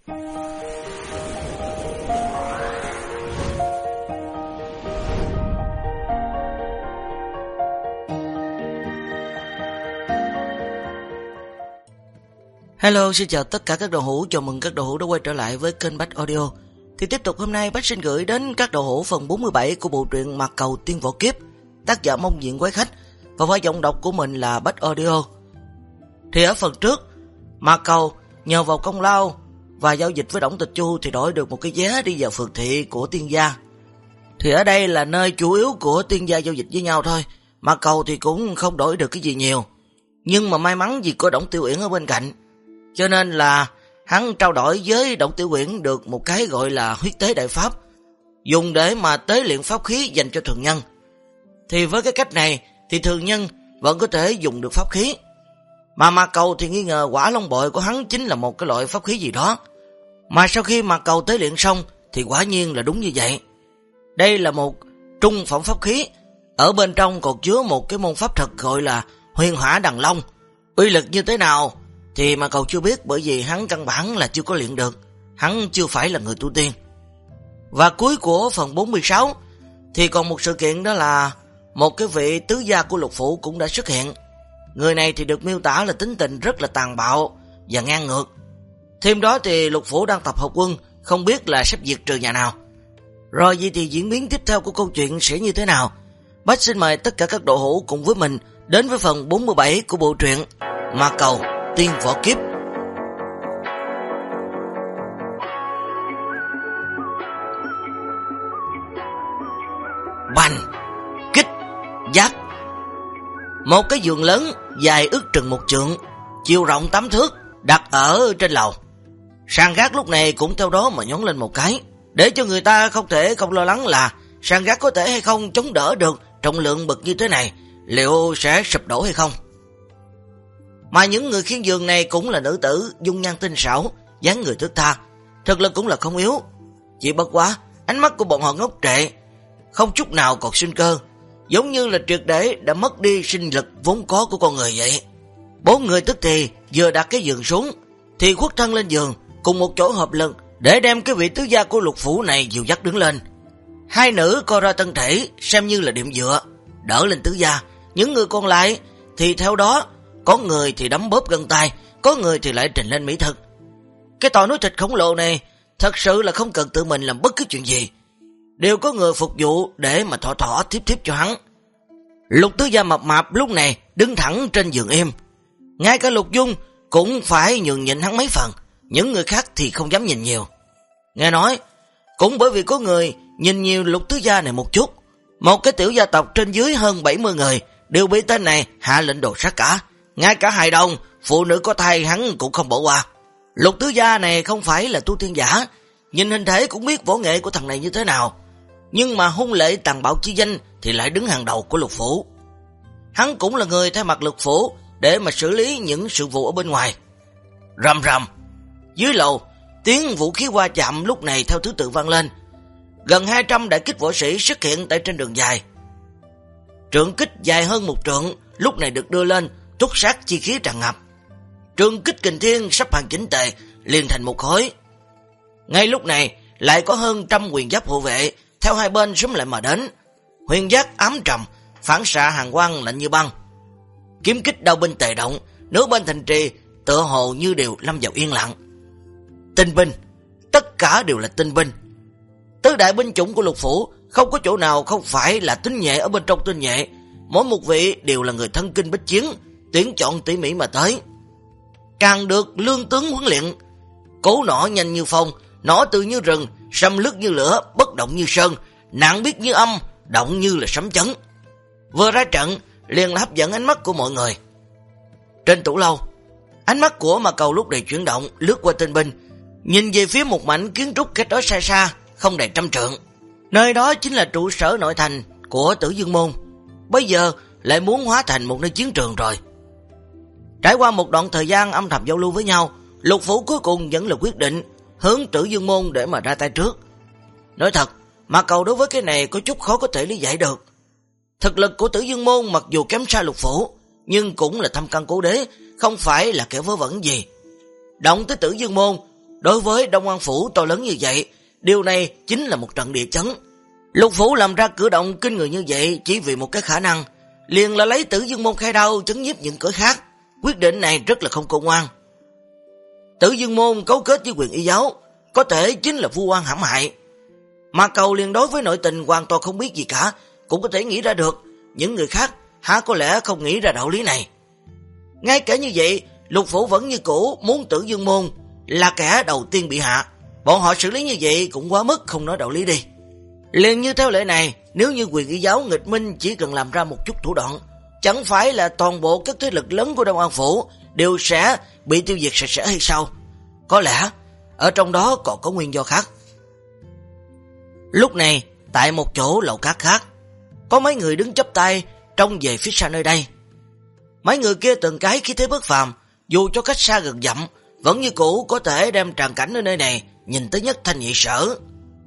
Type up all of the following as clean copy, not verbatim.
Hello, xin chào tất cả các đồ hữu, chào mừng các đồ hữu đã quay trở lại với kênh Bách Audio. Thì tiếp tục hôm nay Bách xin gửi đến các đồ hữu phần 47 của bộ truyện Mạc Cầu Tiên Võ Kiếp, tác giả Mông Diện Quái Khách, và vai giọng đọc của mình là Bách Audio. Thì ở phần trước, Mạc Cầu nhờ vào công lao và giao dịch với Đổng Tịch Chu thì đổi được một cái vé đi vào phường thị của Tiên gia. Thì ở đây là nơi chủ yếu của Tiên gia giao dịch với nhau thôi, Mạc Cầu thì cũng không đổi được cái gì nhiều. Nhưng mà may mắn vì có Đổng Tiểu Uyển ở bên cạnh, cho nên là hắn trao đổi với Đổng Tiểu Uyển được một cái gọi là huyết tế đại pháp, dùng để mà tế luyện pháp khí dành cho thường nhân. Thì với cái cách này thì thường nhân vẫn có thể dùng được pháp khí. Mà Mạc Cầu thì nghi ngờ quả long bội của hắn chính là một cái loại pháp khí gì đó. Mà sau khi Mạc Cầu tế luyện xong thì quả nhiên là đúng như vậy. Đây là một trung phẩm pháp khí, ở bên trong còn chứa một cái môn pháp thuật gọi là Huyền Hỏa Đằng Long. Uy lực như thế nào thì Mạc Cầu chưa biết, bởi vì hắn căn bản là chưa có luyện được, hắn chưa phải là người tu tiên. Và cuối của phần 46 thì còn một sự kiện, đó là một cái vị tứ gia của Lục Phủ cũng đã xuất hiện. Người này thì được miêu tả là tính tình rất là tàn bạo và ngang ngược. Thêm đó thì Lục Phủ đang tập hợp quân, không biết là sắp diệt trừ nhà nào. Rồi vậy thì diễn biến tiếp theo của câu chuyện sẽ như thế nào? Bách xin mời tất cả các độ hữu cùng với mình đến với phần 47 của bộ truyện Mạc Cầu Tiên Võ Kiếp. Bành, kích, giác. Một cái giường lớn dài ước chừng 1 trượng, chiều rộng 8 thước, đặt ở trên lầu. Sàn gác lúc này cũng theo đó mà nhón lên một cái, để cho người ta không thể không lo lắng là sàn gác có thể hay không chống đỡ được trọng lượng bậc như thế này, liệu sẽ sụp đổ hay không. Mà những người khiêng giường này cũng là nữ tử, dung nhan tinh xảo, dáng người thướt tha, thực lực cũng là không yếu. Chỉ bất quá, ánh mắt của bọn họ ngốc trệ, không chút nào còn sinh cơ, giống như là triệt để đã mất đi sinh lực vốn có của con người vậy. 4 người tức thì vừa đặt cái giường xuống thì khuất thân lên giường, cùng một chỗ hợp lực để đem cái vị tứ gia của Lục Phủ này dìu dắt đứng lên. Hai nữ co ra thân thể xem như là điểm dựa, đỡ lên tứ gia. Những người còn lại thì theo đó, có người thì đấm bóp gân tay, có người thì lại trình lên mỹ thực. Cái tòa núi thịt khổng lồ này thật sự là không cần tự mình làm bất cứ chuyện gì, đều có người phục vụ để mà thỏ thỏ thiếp thiếp cho hắn. Lục tứ gia mập mạp lúc này đứng thẳng trên giường im, ngay cả Lục Dung cũng phải nhường nhịn hắn mấy phần, những người khác thì không dám nhìn nhiều. Nghe nói cũng bởi vì có người nhìn nhiều Lục tứ gia này một chút, một cái tiểu gia tộc trên dưới hơn 70 người đều bị tên này hạ lệnh đồ sát cả, ngay cả hài đồng, phụ nữ có thai hắn cũng không bỏ qua. Lục tứ gia này không phải là tu tiên giả, nhìn hình thể cũng biết võ nghệ của thằng này như thế nào, nhưng mà hung lệ tàn bạo chi danh thì lại đứng hàng đầu của Lục Phủ. Hắn cũng là người thay mặt Lục Phủ để mà xử lý những sự vụ ở bên ngoài. Rầm rầm, dưới lầu tiếng vũ khí va chạm lúc này theo thứ tự vang lên. Gần 200 đại kích võ sĩ xuất hiện tại trên đường dài. Trượng kích dài hơn 1 trượng lúc này được đưa lên, túc sát chi khí tràn ngập. Trường kích kình thiên sắp hàng chỉnh tề, liền thành một khối. Ngay lúc này lại có hơn 100 huyền giáp hộ vệ theo hai bên xúm lại mà đến. Huyền giáp ám trầm, phản xạ hàng quang lạnh như băng. Kiếm kích đao binh tề động, nửa bên thành trì tựa hồ như đều lâm vào yên lặng. Tinh binh, tất cả đều là tinh binh. Tứ đại binh chủng của Lục Phủ không có chỗ nào không phải là tinh nhuệ ở bên trong tinh nhuệ, mỗi một vị đều là người thân kinh bách chiến, tuyển chọn tỉ mỉ mà tới. Càng được lương tướng huấn luyện, cố nỏ nhanh như phong, nỏ từ như rừng, xâm lướt như lửa, bất động như sơn, nặng biết như âm, động như là sấm chấn. Vừa ra trận liền là hấp dẫn ánh mắt của mọi người. Trên tủ lâu, ánh mắt của Mạc Cầu lúc này chuyển động, lướt qua tinh binh, nhìn về phía một mảnh kiến trúc cách đó xa xa, không đầy 100 trượng. Nơi đó chính là trụ sở nội thành của Tử Dương Môn, bây giờ lại muốn hóa thành một nơi chiến trường rồi. Trải qua một đoạn thời gian âm thầm giao lưu với nhau, Lục Phủ cuối cùng vẫn là quyết định hướng Tử Dương Môn để mà ra tay trước. Nói thật, Mạc Cầu đối với cái này có chút khó có thể lý giải được. Thực lực của Tử Dương Môn mặc dù kém xa Lục Phủ, nhưng cũng là thâm căn cố đế, không phải là kẻ vớ vẩn gì. Động tới Tử Dương Môn, Đối với Đông An Phủ to lớn như vậy, điều này chính là một trận địa chấn. Lục Phủ làm ra cử động kinh người như vậy chỉ vì một cái khả năng, liền là lấy Tử Dương Môn khai đao chấn nhiếp những cửa khác. Quyết định này rất là không công ngoan. Tử Dương Môn cấu kết với Quyền Y giáo, có thể chính là vu oan hãm hại. Mà Cầu liền đối với nội tình hoàn toàn không biết gì cả, cũng có thể nghĩ ra được. Những người khác há có lẽ không nghĩ ra đạo lý này. Ngay cả như vậy, Lục Phủ vẫn như cũ muốn Tử Dương Môn là kẻ đầu tiên bị hạ. Bọn họ xử lý như vậy cũng quá mức không nói đạo lý đi. Liền như theo lệ này, nếu như Quyền Y giáo nghịch minh chỉ cần làm ra một chút thủ đoạn, chẳng phải là toàn bộ các thế lực lớn của Đông An Phủ đều sẽ bị tiêu diệt sạch sẽ hay sao? Có lẽ ở trong đó còn có nguyên do khác. Lúc này, tại một chỗ lầu cát khác, có mấy người đứng chắp tay trông về phía xa nơi đây. Mấy người kia từng cái khí thế bất phàm, dù cho cách xa gần dặm, vẫn như cũ có thể đem tràng cảnh ở nơi này nhìn tới nhất thanh nhị sở.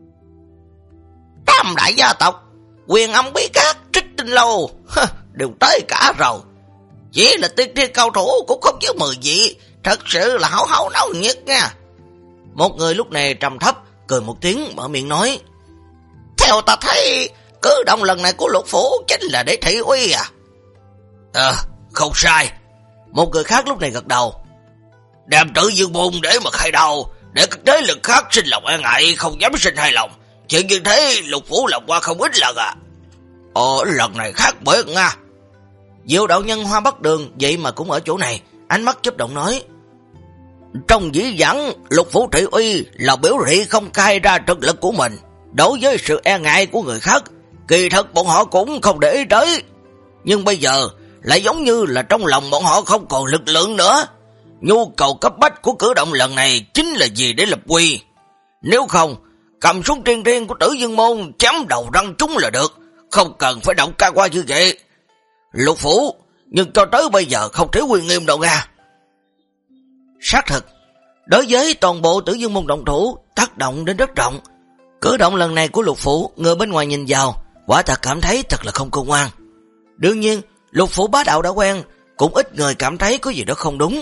Tam đại gia tộc, Quyền Âm Bí Các, Trích Tinh Lâu đều tới cả rồi. Chỉ là tiên thiên cao thủ cũng không dưới 10 vị, thật sự là hảo hảo náo nhiệt nha. Một người lúc này trầm thấp cười một tiếng mở miệng nói: theo ta thấy, cử động lần này của Lục Phủ chính là để thị uy à? Không sai. Một người khác lúc này gật đầu. Đem Tử Dương Môn để mà khai đầu, để các thế lực khác sinh lòng e ngại, không dám sinh hài lòng. Chuyện như thế Lục Phủ làm qua không ít lần à. Lần này khác biệt nha. Diệu đạo nhân Hoa Bắc Đường vậy mà cũng ở chỗ này, ánh mắt chớp động nói: trong dĩ vãng, Lục Phủ thị uy là biểu thị không khai ra thực lực của mình. Đối với sự e ngại của người khác, kỳ thật bọn họ cũng không để ý tới. Nhưng bây giờ lại giống như là trong lòng bọn họ không còn lực lượng nữa. Nhu cầu cấp bách của cử động lần này chính là gì để lập uy. Nếu không, cầm súng riêng riêng của Tử Dương Môn chém đầu răng chúng là được, không cần phải động ca qua như vậy. Lục Phủ, nhưng cho tới bây giờ không thể uy nghiêm đâu nha. Xác thực, đối với toàn bộ Tử Dương Môn động thủ, tác động đến rất rộng. Cử động lần này của Lục Phủ, người bên ngoài nhìn vào, quả thật cảm thấy thật là không công ngoan. Đương nhiên, Lục Phủ bá đạo đã quen, cũng ít người cảm thấy có gì đó không đúng.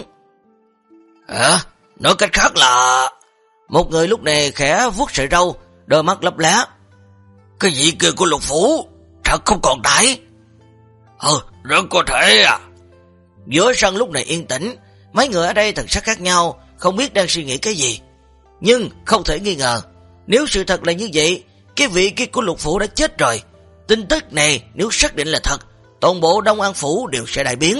Nói cách khác là... Một người lúc này khẽ vuốt sợi râu, đôi mắt lấp lá. Cái gì kia của Lục Phủ thật không còn tại. Rất có thể à. Giữa sân lúc này yên tĩnh, mấy người ở đây thần sắc khác nhau, không biết đang suy nghĩ cái gì. Nhưng không thể nghi ngờ, nếu sự thật là như vậy, cái vị kia của Lục Phủ đã chết rồi. Tin tức này nếu xác định là thật, toàn bộ Đông An Phủ đều sẽ đại biến.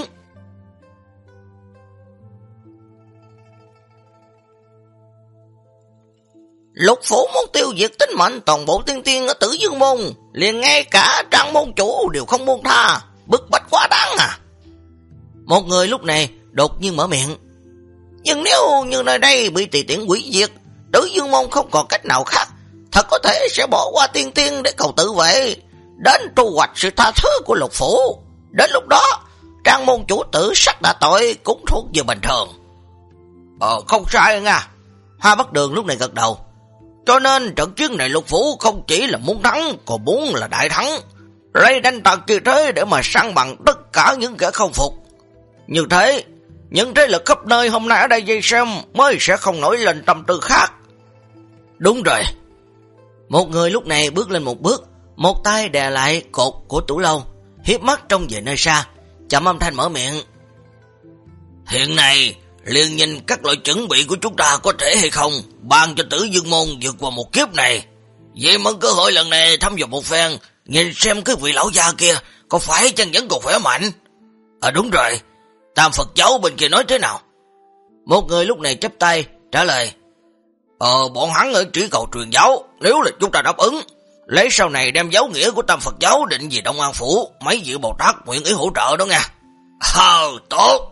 Lục Phủ muốn tiêu diệt tính mệnh toàn bộ tiên tiên ở Tử Dương Môn, liền ngay cả Trang môn chủ đều không buông tha, bức bách quá đáng à. Một người lúc này đột nhiên mở miệng: nhưng nếu như nơi đây bị tùy tiện hủy diệt, Tử Dương Môn không còn cách nào khác, thật có thể sẽ bỏ qua tiên tiên để cầu tự vệ, đến thu hoạch sự tha thứ của Lục Phủ. Đến lúc đó, Trang môn chủ tử sắc đã tội cũng thuộc về bình thường. Không sai nha. Hoa Bắc Đường lúc này gật đầu. Cho nên trận chiến này Lục Phủ không chỉ là muốn thắng, còn muốn là đại thắng, lấy đánh tật như thế để mà săn bằng tất cả những kẻ không phục. Như thế, những thế lực khắp nơi hôm nay ở đây dây xem mới sẽ không nổi lên tâm tư khác. Đúng rồi. Một người lúc này bước lên một bước, một tay đè lại cột của tủ lâu, hiếp mắt trông về nơi xa, chậm âm thanh mở miệng: hiện nay liền nhìn các loại chuẩn bị của chúng ta có thể hay không ban cho Tử Dương Môn vượt qua một kiếp này. Vậy mượn cơ hội lần này thăm dò một phen, nhìn xem cái vị lão già kia có phải chân vẫn còn khỏe mạnh. Đúng rồi, Tam Phật giáo bên kia nói thế nào? Một người lúc này chắp tay trả lời: bọn hắn ở chỉ cầu truyền giáo, nếu là chúng ta đáp ứng, lấy sau này đem giáo nghĩa của Tam Phật giáo định về Đông An Phủ, mấy vị Bồ Tát nguyện ý hỗ trợ đó nha. Tốt.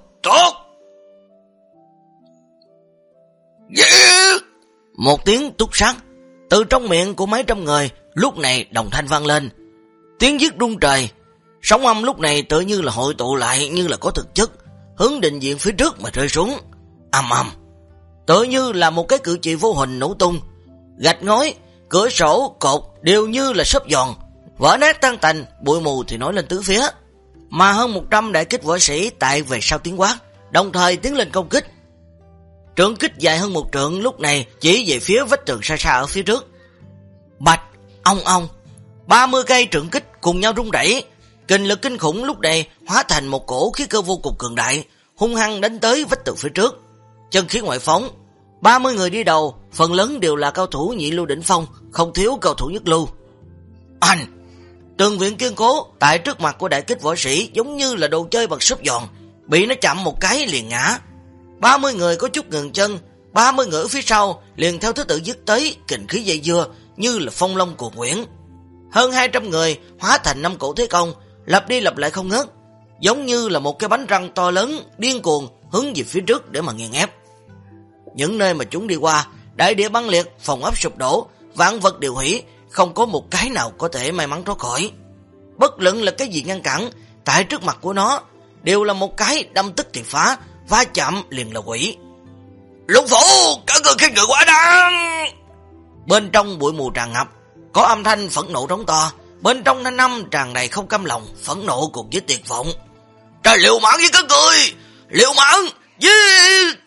Yeah! Một tiếng túc sắc từ trong miệng của mấy trăm người lúc này đồng thanh vang lên, tiếng giết rung trời. Sóng âm lúc này tự như là hội tụ lại, như là có thực chất, hướng định diện phía trước mà rơi xuống. Ầm ầm, tự như là một cái cự chỉ vô hình nổ tung, gạch ngói, cửa sổ, cột đều như là xốp giòn, vỡ nát tan tành, bụi mù thì nổi lên tứ phía. Mà hơn 100 đại kích võ sĩ tại về sau tiến quát, đồng thời tiến lên công kích. Trường kích dài hơn 1 trượng lúc này chỉ về phía vách tường xa xa ở phía trước. Bạch, ong, 30 cây trường kích cùng nhau rung rẩy, kình lực kinh khủng lúc này hóa thành một cổ khí cơ vô cùng cường đại, hung hăng đánh tới vách tường phía trước. Chân khí ngoại phóng, 30 người đi đầu, phần lớn đều là cao thủ nhị lưu đỉnh phong, không thiếu cao thủ nhất lưu. Anh! Tường viện kiên cố tại trước mặt của đại kích võ sĩ giống như là đồ chơi bằng xốp giòn, bị nó chạm một cái liền ngã. 30 người có chút ngừng chân, 30 người ở phía sau liền theo thứ tự dứt tới, kình khí dây dưa như là phong long cuồng quyển. Hơn 200 người hóa thành 5 cổ thế công, lặp đi lặp lại không ngớt, giống như là một cái bánh răng to lớn điên cuồng hướng về phía trước để mà nghiền ép. Những nơi mà chúng đi qua, đại địa băng liệt, phòng ốc sụp đổ, vạn vật đều hủy, không có một cái nào có thể may mắn thoát khỏi. Bất luận là cái gì ngăn cản, tại trước mặt của nó đều là một cái đâm tức thì phá, va chạm liền là quỷ. Lục phủ, các người khinh người quá đáng! Bên trong bụi mù tràn ngập, có âm thanh phẫn nộ trống to, bên trong thanh âm tràn đầy không cam lòng, phẫn nộ cùng với tuyệt vọng. Trời, liều mạng với các người! Liều mạng! Giết!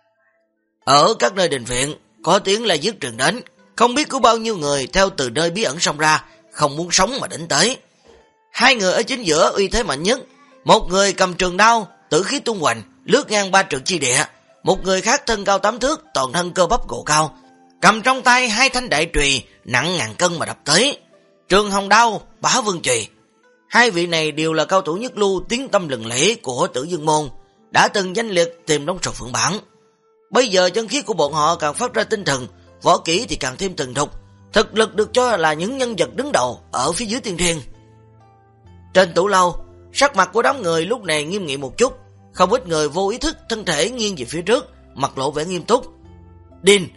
Ở các nơi đình viện, có tiếng la giết truyền đến, không biết có bao nhiêu người theo từ nơi bí ẩn xông ra, không muốn sống mà đến tới. 2 người ở chính giữa uy thế mạnh nhất, một người cầm trường đao, tử khí tung hoành, lướt ngang 3 trượng chi địa, một người khác thân cao 8 thước, toàn thân cơ bắp gồ cao, cầm trong tay 2 thanh đại chùy nặng ngàn cân mà đập tới. Trường Hồng Đao, Bá Vương Chùy. 2 vị này đều là cao thủ nhất lưu tiếng tâm lừng lẫy của Tử Dương môn, đã từng danh liệt tìm đống sọt phượng bản. Bây giờ chân khí của bọn họ càng phát ra tinh thần, võ kỹ thì càng thêm từng thục, thực lực được cho là những nhân vật đứng đầu ở phía dưới tiên thiên. Trên tủ lâu, sắc mặt của đám người lúc này nghiêm nghị một chút, không ít người vô ý thức thân thể nghiêng về phía trước, mặt lộ vẻ nghiêm túc. Đinh!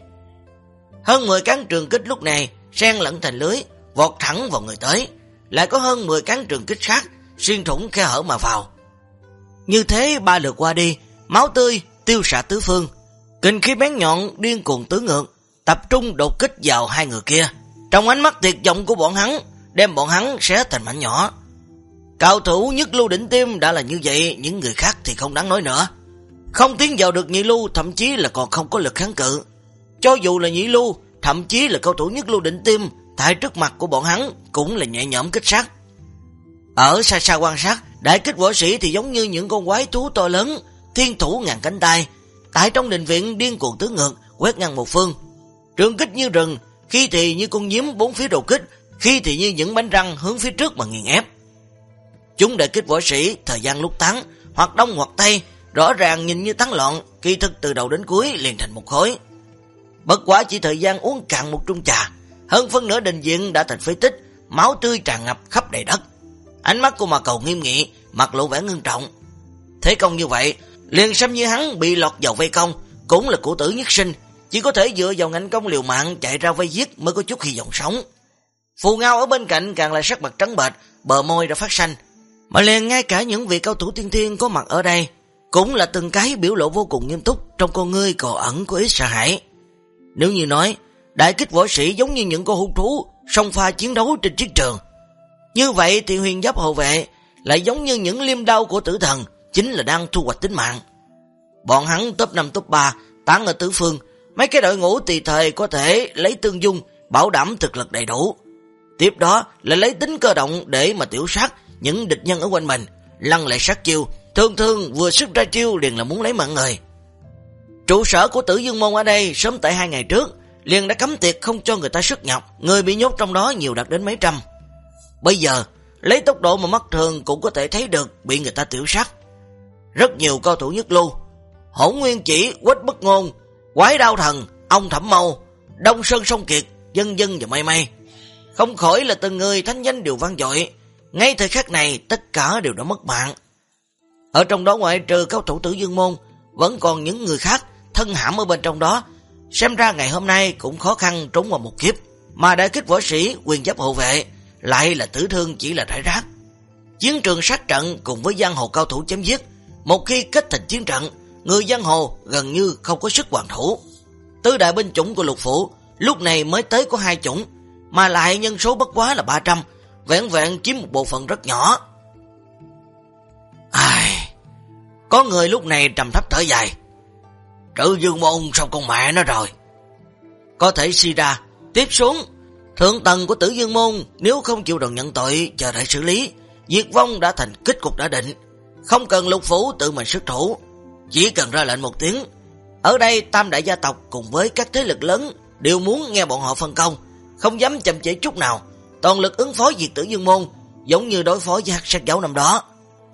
Hơn 10 cán trường kích lúc này xen lẫn thành lưới, vọt thẳng vào người tới, lại có hơn 10 cán trường kích khác xuyên thủng khe hở mà vào. Như thế 3 lượt qua đi, máu tươi tiêu xạ tứ phương, kình khí bén nhọn điên cuồng tứ ngược, tập trung đột kích vào 2 người kia. Trong ánh mắt tuyệt vọng của bọn hắn, đem bọn hắn xé thành mảnh nhỏ. Cao thủ nhất lưu đỉnh tiêm đã là như vậy, những người khác thì không đáng nói nữa. Không tiến vào được nhị lưu, thậm chí là còn không có lực kháng cự. Cho dù là nhị lưu, thậm chí là cao thủ nhất lưu đỉnh tiêm, tại trước mặt của bọn hắn cũng là nhẹ nhõm kích sát. Ở xa xa quan sát, đại kích võ sĩ thì giống như những con quái thú to lớn, thiên thủ ngàn cánh tay, tại trong đình viện điên cuồng tứ ngược, quét ngang một phương. Trường kích như rừng, khi thì như con nhím bốn phía đầu kích, khi thì như những bánh răng hướng phía trước mà nghiền ép. Chúng đại kích võ sĩ thời gian lúc tán, hoặc đông hoặc tây, rõ ràng nhìn như tán loạn, kỳ thực từ đầu đến cuối liền thành một khối. Bất quá chỉ thời gian uống cạn một chung trà, hơn phân nửa đình viện đã thành phế tích, máu tươi tràn ngập khắp đầy đất. Ánh mắt của Ma Cầu nghiêm nghị, mặt lộ vẻ ngưng trọng. Thế công như vậy, liền xem như hắn bị lọt vào vây công, cũng là cửu tử nhất sinh, chỉ có thể dựa vào ngạnh công liều mạng chạy ra vây giết mới có chút hy vọng sống. Phù Ngao ở bên cạnh càng là sắc mặt trắng bệch, bờ môi đã phát xanh, mà liền ngay cả những vị cao thủ tiên thiên có mặt ở đây cũng là từng cái biểu lộ vô cùng nghiêm túc, trong con ngươi còn ẩn có ít sợ hãi. Nếu như nói đại kích võ sĩ giống như những con hung thú xông pha chiến đấu trên chiến trường, như vậy thì huyền giáp hộ vệ lại giống như những liêm đao của tử thần, chính là đang thu hoạch tính mạng. Bọn hắn top 5 top 3 tán ở tứ phương, mấy cái đội ngũ tùy thời có thể lấy tương dung, bảo đảm thực lực đầy đủ. Tiếp đó là lấy tính cơ động để mà tiểu sát những địch nhân ở quanh mình, lăng lệ sát chiêu, thường thường vừa sức ra chiêu liền là muốn lấy mạng người. Trụ sở của Tử Dương môn ở đây sớm tại 2 ngày trước liền đã cấm tiệt không cho người ta xuất nhập, người bị nhốt trong đó nhiều đạt đến mấy trăm. Bây giờ lấy tốc độ mà mắt thường cũng có thể thấy được bị người ta tiểu sát. Rất nhiều cao thủ nhất lưu, Hỗn Nguyên Chỉ, Quách Bất Ngôn, Quái Đao Thần, Ông Thẩm Mâu, Đông Sơn Sông Kiệt, Dân Dân và Mây Mây, không khỏi là từng người thanh danh đều vang dội. Ngay thời khắc này tất cả đều đã mất mạng. Ở trong đó ngoại trừ cao thủ Tử Dương môn, vẫn còn những người khác thân hãm ở bên trong đó, xem ra ngày hôm nay cũng khó khăn trốn vào một kiếp. Mà đại kích võ sĩ, quyền giáp hộ vệ lại là tử thương chỉ là rải rác. Chiến trường sát trận cùng với giang hồ cao thủ chém giết, một khi kết thành chiến trận, người giang hồ gần như không có sức hoàn thủ. Tứ đại binh chủng của lục phủ lúc này mới tới có 2 chủng, mà lại nhân số bất quá là 300, vẹn vẹn chiếm một bộ phận rất nhỏ. Có người lúc này trầm thấp thở dài. Tử Dương Môn xong con mẹ nó rồi. Có thể suy ra, tiếp xuống, thượng tầng của Tử Dương Môn nếu không chịu đựng nhận tội chờ đợi xử lý, diệt vong đã thành kết cục đã định. Không cần Lục Phủ tự mình xuất thủ, chỉ cần ra lệnh một tiếng. Ở đây tam đại gia tộc cùng với các thế lực lớn đều muốn nghe bọn họ phân công, không dám chậm trễ chút nào, toàn lực ứng phó diệt Tử Dương Môn, giống như đối phó với Hắc Sát Giáo năm đó.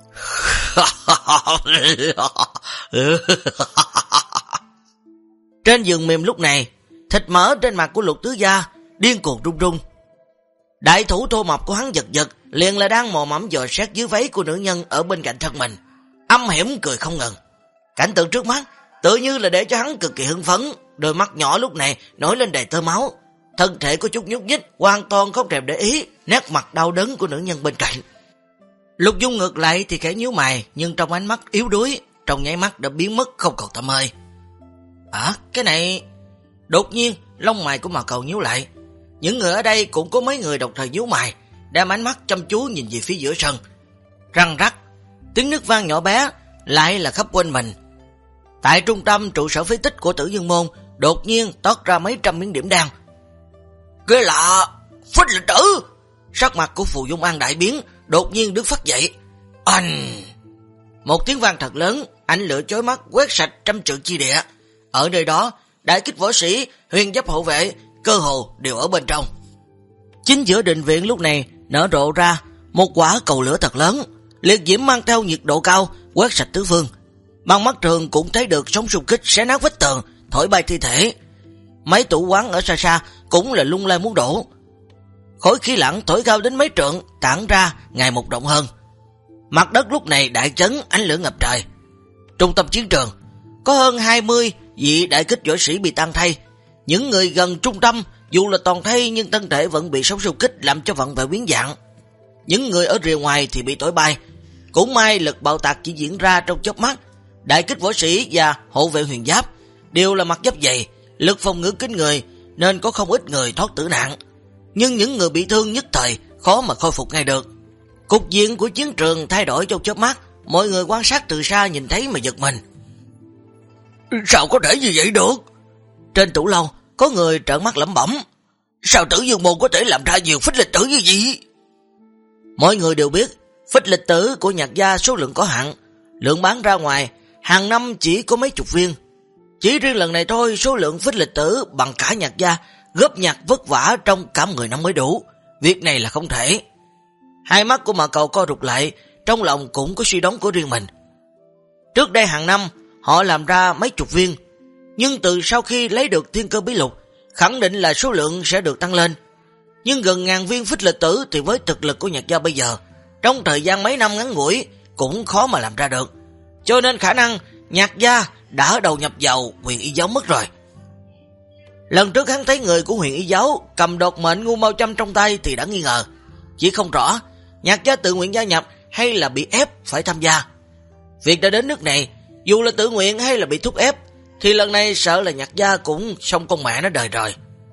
Trên giường mềm lúc này, thịt mỡ trên mặt của Lục tứ gia điên cuồng run run. Đại thủ thô mập của hắn giật giật, liền là đang mò mẫm dò xét dưới váy của nữ nhân ở bên cạnh thân mình, âm hiểm cười không ngừng. Cảnh tượng trước mắt tự như là để cho hắn cực kỳ hưng phấn, đôi mắt nhỏ lúc này nổi lên đầy tơ máu, thân thể có chút nhúc nhích, hoàn toàn không thèm để ý nét mặt đau đớn của nữ nhân bên cạnh. Lục Dung ngược lại thì khẽ nhíu mày, nhưng trong ánh mắt yếu đuối, trong nháy mắt đã biến mất không còn tăm hơi. Cái này... Đột nhiên, lông mày của Mạc Cầu nhíu lại. Những người ở đây cũng có mấy người đồng thời nhíu mày, đem ánh mắt chăm chú nhìn về phía giữa sân. Răng rắc, tiếng nước vang nhỏ bé, lại là khắp quanh mình. Tại trung tâm trụ sở phế tích của Tử Dương Môn, đột nhiên toát ra mấy trăm miếng điểm đen. Cái lạ, phích lịch tử! Sắc mặt của Phù Dung An đại biến, đột nhiên đứng phát dậy. Một tiếng vang thật lớn, ánh lửa chói mắt quét sạch trăm trượng chi địa. Ở nơi đó, đại kích võ sĩ, huyền giáp hộ vệ, cơ hồ đều ở bên trong. Chính giữa đình viện lúc này nở rộ ra một quả cầu lửa thật lớn, liệt diễm mang theo nhiệt độ cao quét sạch tứ phương. Bằng mắt thường cũng thấy được sóng xung kích xé nát vách tường, thổi bay thi thể. Mấy tủ quán ở xa xa cũng là lung lay muốn đổ. Khối khí lạnh thổi cao đến mấy trượng, tản ra ngày một rộng hơn. Mặt đất lúc này đại chấn, ánh lửa ngập trời. Trung tâm chiến trường có hơn 20 vị đại kích võ sĩ bị tan thay. Những người gần trung tâm dù là toàn thay nhưng thân thể vẫn bị sóng xung kích làm cho vận vẹo biến dạng. Những người ở rìa ngoài thì bị thổi bay. Cũng may lực bạo tạc chỉ diễn ra trong chớp mắt. Đại kích võ sĩ và hộ vệ huyền giáp đều là mặt giáp dày, lực phòng ngự kinh người, nên có không ít người thoát tử nạn. Nhưng những người bị thương nhất thời khó mà khôi phục ngay được. Cục diện của chiến trường thay đổi trong chớp mắt, mọi người quan sát từ xa nhìn thấy mà giật mình. Sao có thể như vậy được? Trên tủ lâu có người trợn mắt lẩm bẩm. Sao Tử Dương Môn có thể làm ra nhiều phích lịch tử như vậy? Mọi người đều biết phích lịch tử của Nhạc gia số lượng có hạn, lượng bán ra ngoài hàng năm chỉ có mấy chục viên. Chỉ riêng lần này thôi, số lượng phích lịch tử bằng cả Nhạc gia góp nhặt vất vả trong cả 10 năm mới đủ. Việc này là không thể. Hai mắt của Mạc Cầu co rụt lại, trong lòng cũng có suy đoán của riêng mình. Trước đây hàng năm họ làm ra mấy chục viên, nhưng từ sau khi lấy được thiên cơ bí lục, khẳng định là số lượng sẽ được tăng lên. Nhưng gần ngàn viên phích lịch tử thì với thực lực của Nhạc gia bây giờ, trong thời gian mấy năm ngắn ngủi cũng khó mà làm ra được. Cho nên khả năng Nhạc gia đã đầu nhập vào Huyền Y giáo mất rồi. Lần trước hắn thấy người của Huyền Y giáo cầm đột mệnh ngu mau châm trong tay thì đã nghi ngờ, chỉ không rõ Nhạc gia tự nguyện gia nhập hay là bị ép phải tham gia. Việc đã đến nước này, dù là tự nguyện hay là bị thúc ép, thì lần này sợ là Nhạc gia cũng xong con mẹ nó đời rồi.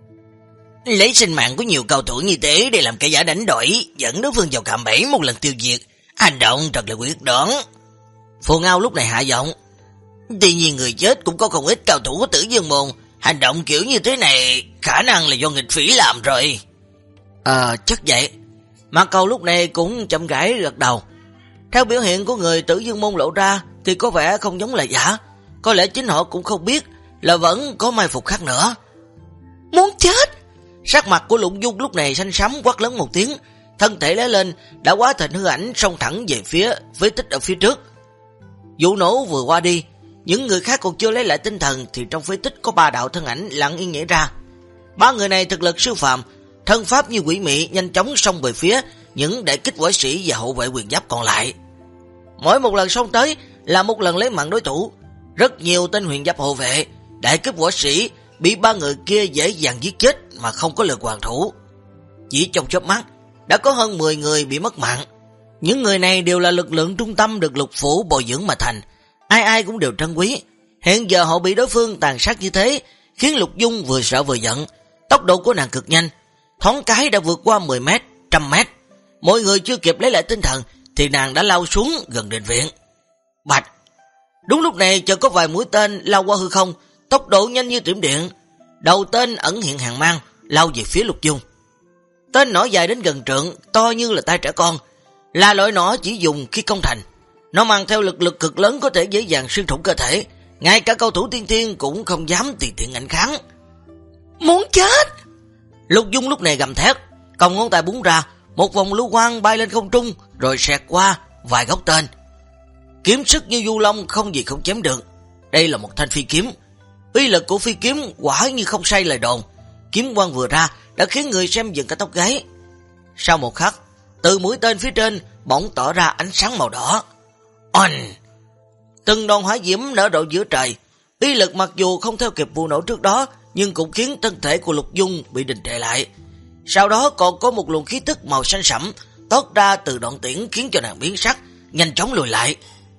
Lấy sinh mạng của nhiều cầu thủ như thế để làm cái giả đánh đổi, dẫn đối phương vào cạm bẫy một lần tiêu diệt, hành động thật là quyết đoán. Phù Ngao lúc này hạ giọng. Tuy nhiên người chết cũng có không ít cao thủ của Tử Dương Môn, hành động kiểu như thế này khả năng là do nghịch phỉ làm rồi. Chắc vậy. Mạc Cầu lúc này cũng chậm rãi gật đầu. Theo biểu hiện của người Tử Dương Môn lộ ra thì có vẻ không giống là giả. Có lẽ chính họ cũng không biết là vẫn có mai phục khác nữa. Muốn chết! Sắc mặt của Lục Dung lúc này xanh xám quát lớn một tiếng, thân thể lóe lên đã hóa thành hư ảnh xông thẳng về phía phế tích ở phía trước. Vụ nổ vừa qua đi, những người khác còn chưa lấy lại tinh thần thì trong phế tích có 3 đạo thân ảnh lặng yên nhảy ra. 3 người này thực lực siêu phàm, thân pháp như quỷ mị, nhanh chóng xông về phía những đại kích võ sĩ và hộ vệ huyền giáp còn lại. Mỗi một lần xông tới là một lần lấy mạng đối thủ. Rất nhiều tên huyền giáp hộ vệ, đại kích võ sĩ bị 3 người kia dễ dàng giết chết mà không có lực hoàn thủ. Chỉ trong chớp mắt đã có hơn 10 người bị mất mạng. Những người này đều là lực lượng trung tâm được Lục Phủ bồi dưỡng mà thành, ai ai cũng đều trân quý. Hiện giờ họ bị đối phương tàn sát như thế, khiến Lục Dung vừa sợ vừa giận. Tốc độ của nàng cực nhanh, thoáng cái đã vượt qua 10 mét, 100 mét. Mọi người chưa kịp lấy lại tinh thần thì nàng đã lao xuống gần đình viện. Bạch! Đúng lúc này chợt có vài mũi tên lao qua hư không, tốc độ nhanh như tiệm điện. Đầu tên ẩn hiện hàng mang, lao về phía Lục Dung. Tên nỏ dài đến gần trượng, to như là tay trẻ con, là loại nỏ chỉ dùng khi công thành. Nó mang theo lực cực lớn, có thể dễ dàng xuyên thủng cơ thể, ngay cả cao thủ tiên thiên cũng không dám tùy tiện ngạnh kháng. Muốn chết! Lục Dung lúc này gầm thét, còng ngón tay búng ra, một vòng lưu quang bay lên không trung, rồi xẹt qua vài góc tên. Kiếm sức như du long, không gì không chém được. Đây là một thanh phi kiếm. Uy lực của phi kiếm quả như không sai lời đồn. Kiếm quang vừa ra đã khiến người xem dựng cả tóc gáy. Sau một khắc, từ mũi tên phía trên bỗng tỏ ra ánh sáng màu đỏ. Oanh! Từng đòn hỏa diễm nở rộ giữa trời. Uy lực mặc dù không theo kịp vụ nổ trước đó, nhưng cũng khiến thân thể của Lục Dung bị đình trệ lại. Sau đó còn có một luồng khí tức màu xanh sẫm toát ra từ đoạn tiễn, khiến cho nàng biến sắc, nhanh chóng lùi lại.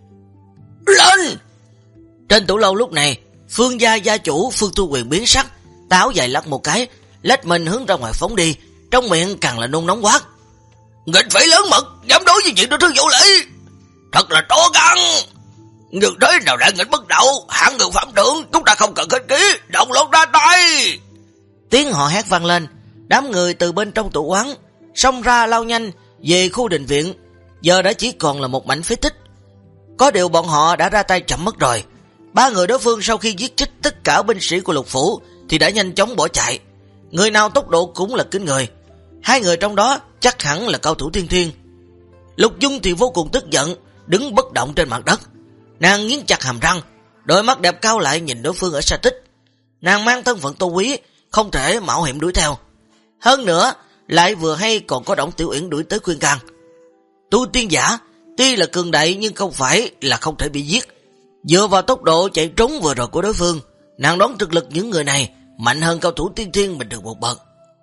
Lên! Trên tủ lâu lúc này, Phương gia gia chủ Phương Thu Quyền biến sắc, táo dài lắc một cái, lách mình hướng ra ngoài phóng đi, trong miệng càng là nôn nóng quát. Nghịch phỉ lớn mật, dám đối với chuyện đó thứ vô lễ, thật là to gan. Nhưng thế nào đã nghịch bất đậu, hạng người phạm thượng, chúng ta không cần khách khí, động loạt ra tay. Tiếng họ hét vang lên, đám người từ bên trong tủ quán xông ra lao nhanh về khu đình viện, giờ đã chỉ còn là một mảnh phế tích. Có điều bọn họ đã ra tay chậm mất rồi. Ba người đối phương sau khi giết chết tất cả binh sĩ của Lục phủ thì đã nhanh chóng bỏ chạy. Người nào tốc độ cũng là kinh người. Hai người trong đó chắc hẳn là cao thủ tiên thiên. Lục Dung thì vô cùng tức giận, đứng bất động trên mặt đất. Nàng nghiến chặt hàm răng, đôi mắt đẹp cao lại nhìn đối phương ở xa tích. Nàng mang thân phận tô quý, không thể mạo hiểm đuổi theo. Hơn nữa, lại vừa hay còn có Đổng Tiểu Uyển đuổi tới khuyên can. Tu tiên giả, tuy là cường đại nhưng không phải là không thể bị giết. Dựa vào tốc độ chạy trốn vừa rồi của đối phương, nàng đoán thực lực những người này mạnh hơn cao thủ tiên thiên bình thường một bậc.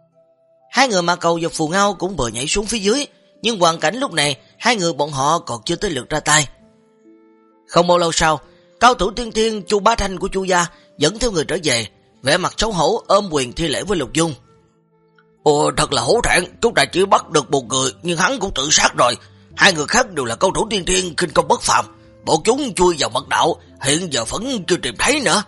Hai người Ma Cầu và Phù Ngao cũng vừa nhảy xuống phía dưới, nhưng hoàn cảnh lúc này hai người bọn họ còn chưa tới lượt ra tay. Không bao lâu sau, cao thủ tiên thiên Chu Bá Thanh của Chu gia dẫn theo người trở về, vẻ mặt xấu hổ ôm quyền thi lễ với Lục Dung. Ồ, thật là hổ thẹn, chúng ta chỉ bắt được một người nhưng hắn cũng tự sát rồi. Hai người khác đều là cao thủ tiên thiên khinh công bất phàm, bọn chúng chui vào mật đạo, hiện giờ vẫn chưa tìm thấy nữa.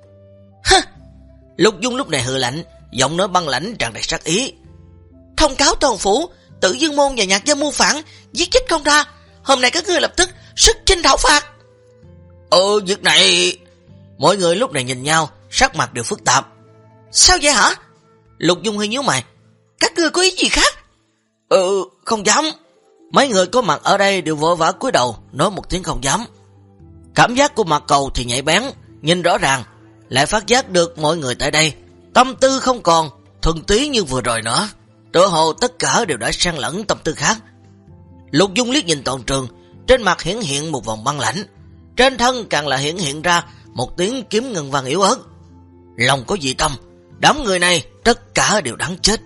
Hơ! Lục Dung lúc này hừ lạnh, giọng nói băng lãnh tràn đầy sát ý. Thông cáo toàn phủ, Tử Dương môn và Nhạc gia mưu phản, giết chết không tha. Hôm nay các ngươi lập tức xuất chinh thảo phạt. Việc này... Mọi người lúc này nhìn nhau, sắc mặt đều phức tạp. Sao vậy hả? Lục Dung hơi nhíu mày. Các ngươi có ý gì khác? Không dám. Mấy người có mặt ở đây đều vội vã cúi đầu, nói một tiếng không dám. Cảm giác của Mạc Cầu thì nhạy bén, nhìn rõ ràng, lại phát giác được mọi người tại đây tâm tư không còn thuần túy như vừa rồi nữa. Tựa hồ tất cả đều đã xen lẫn tâm tư khác. Lục Dung liếc nhìn toàn trường, trên mặt hiển hiện một vòng băng lãnh, trên thân càng là hiện ra một tiếng kiếm ngân vang yếu ớt. Lòng có dị tâm, đám người này tất cả đều đáng chết.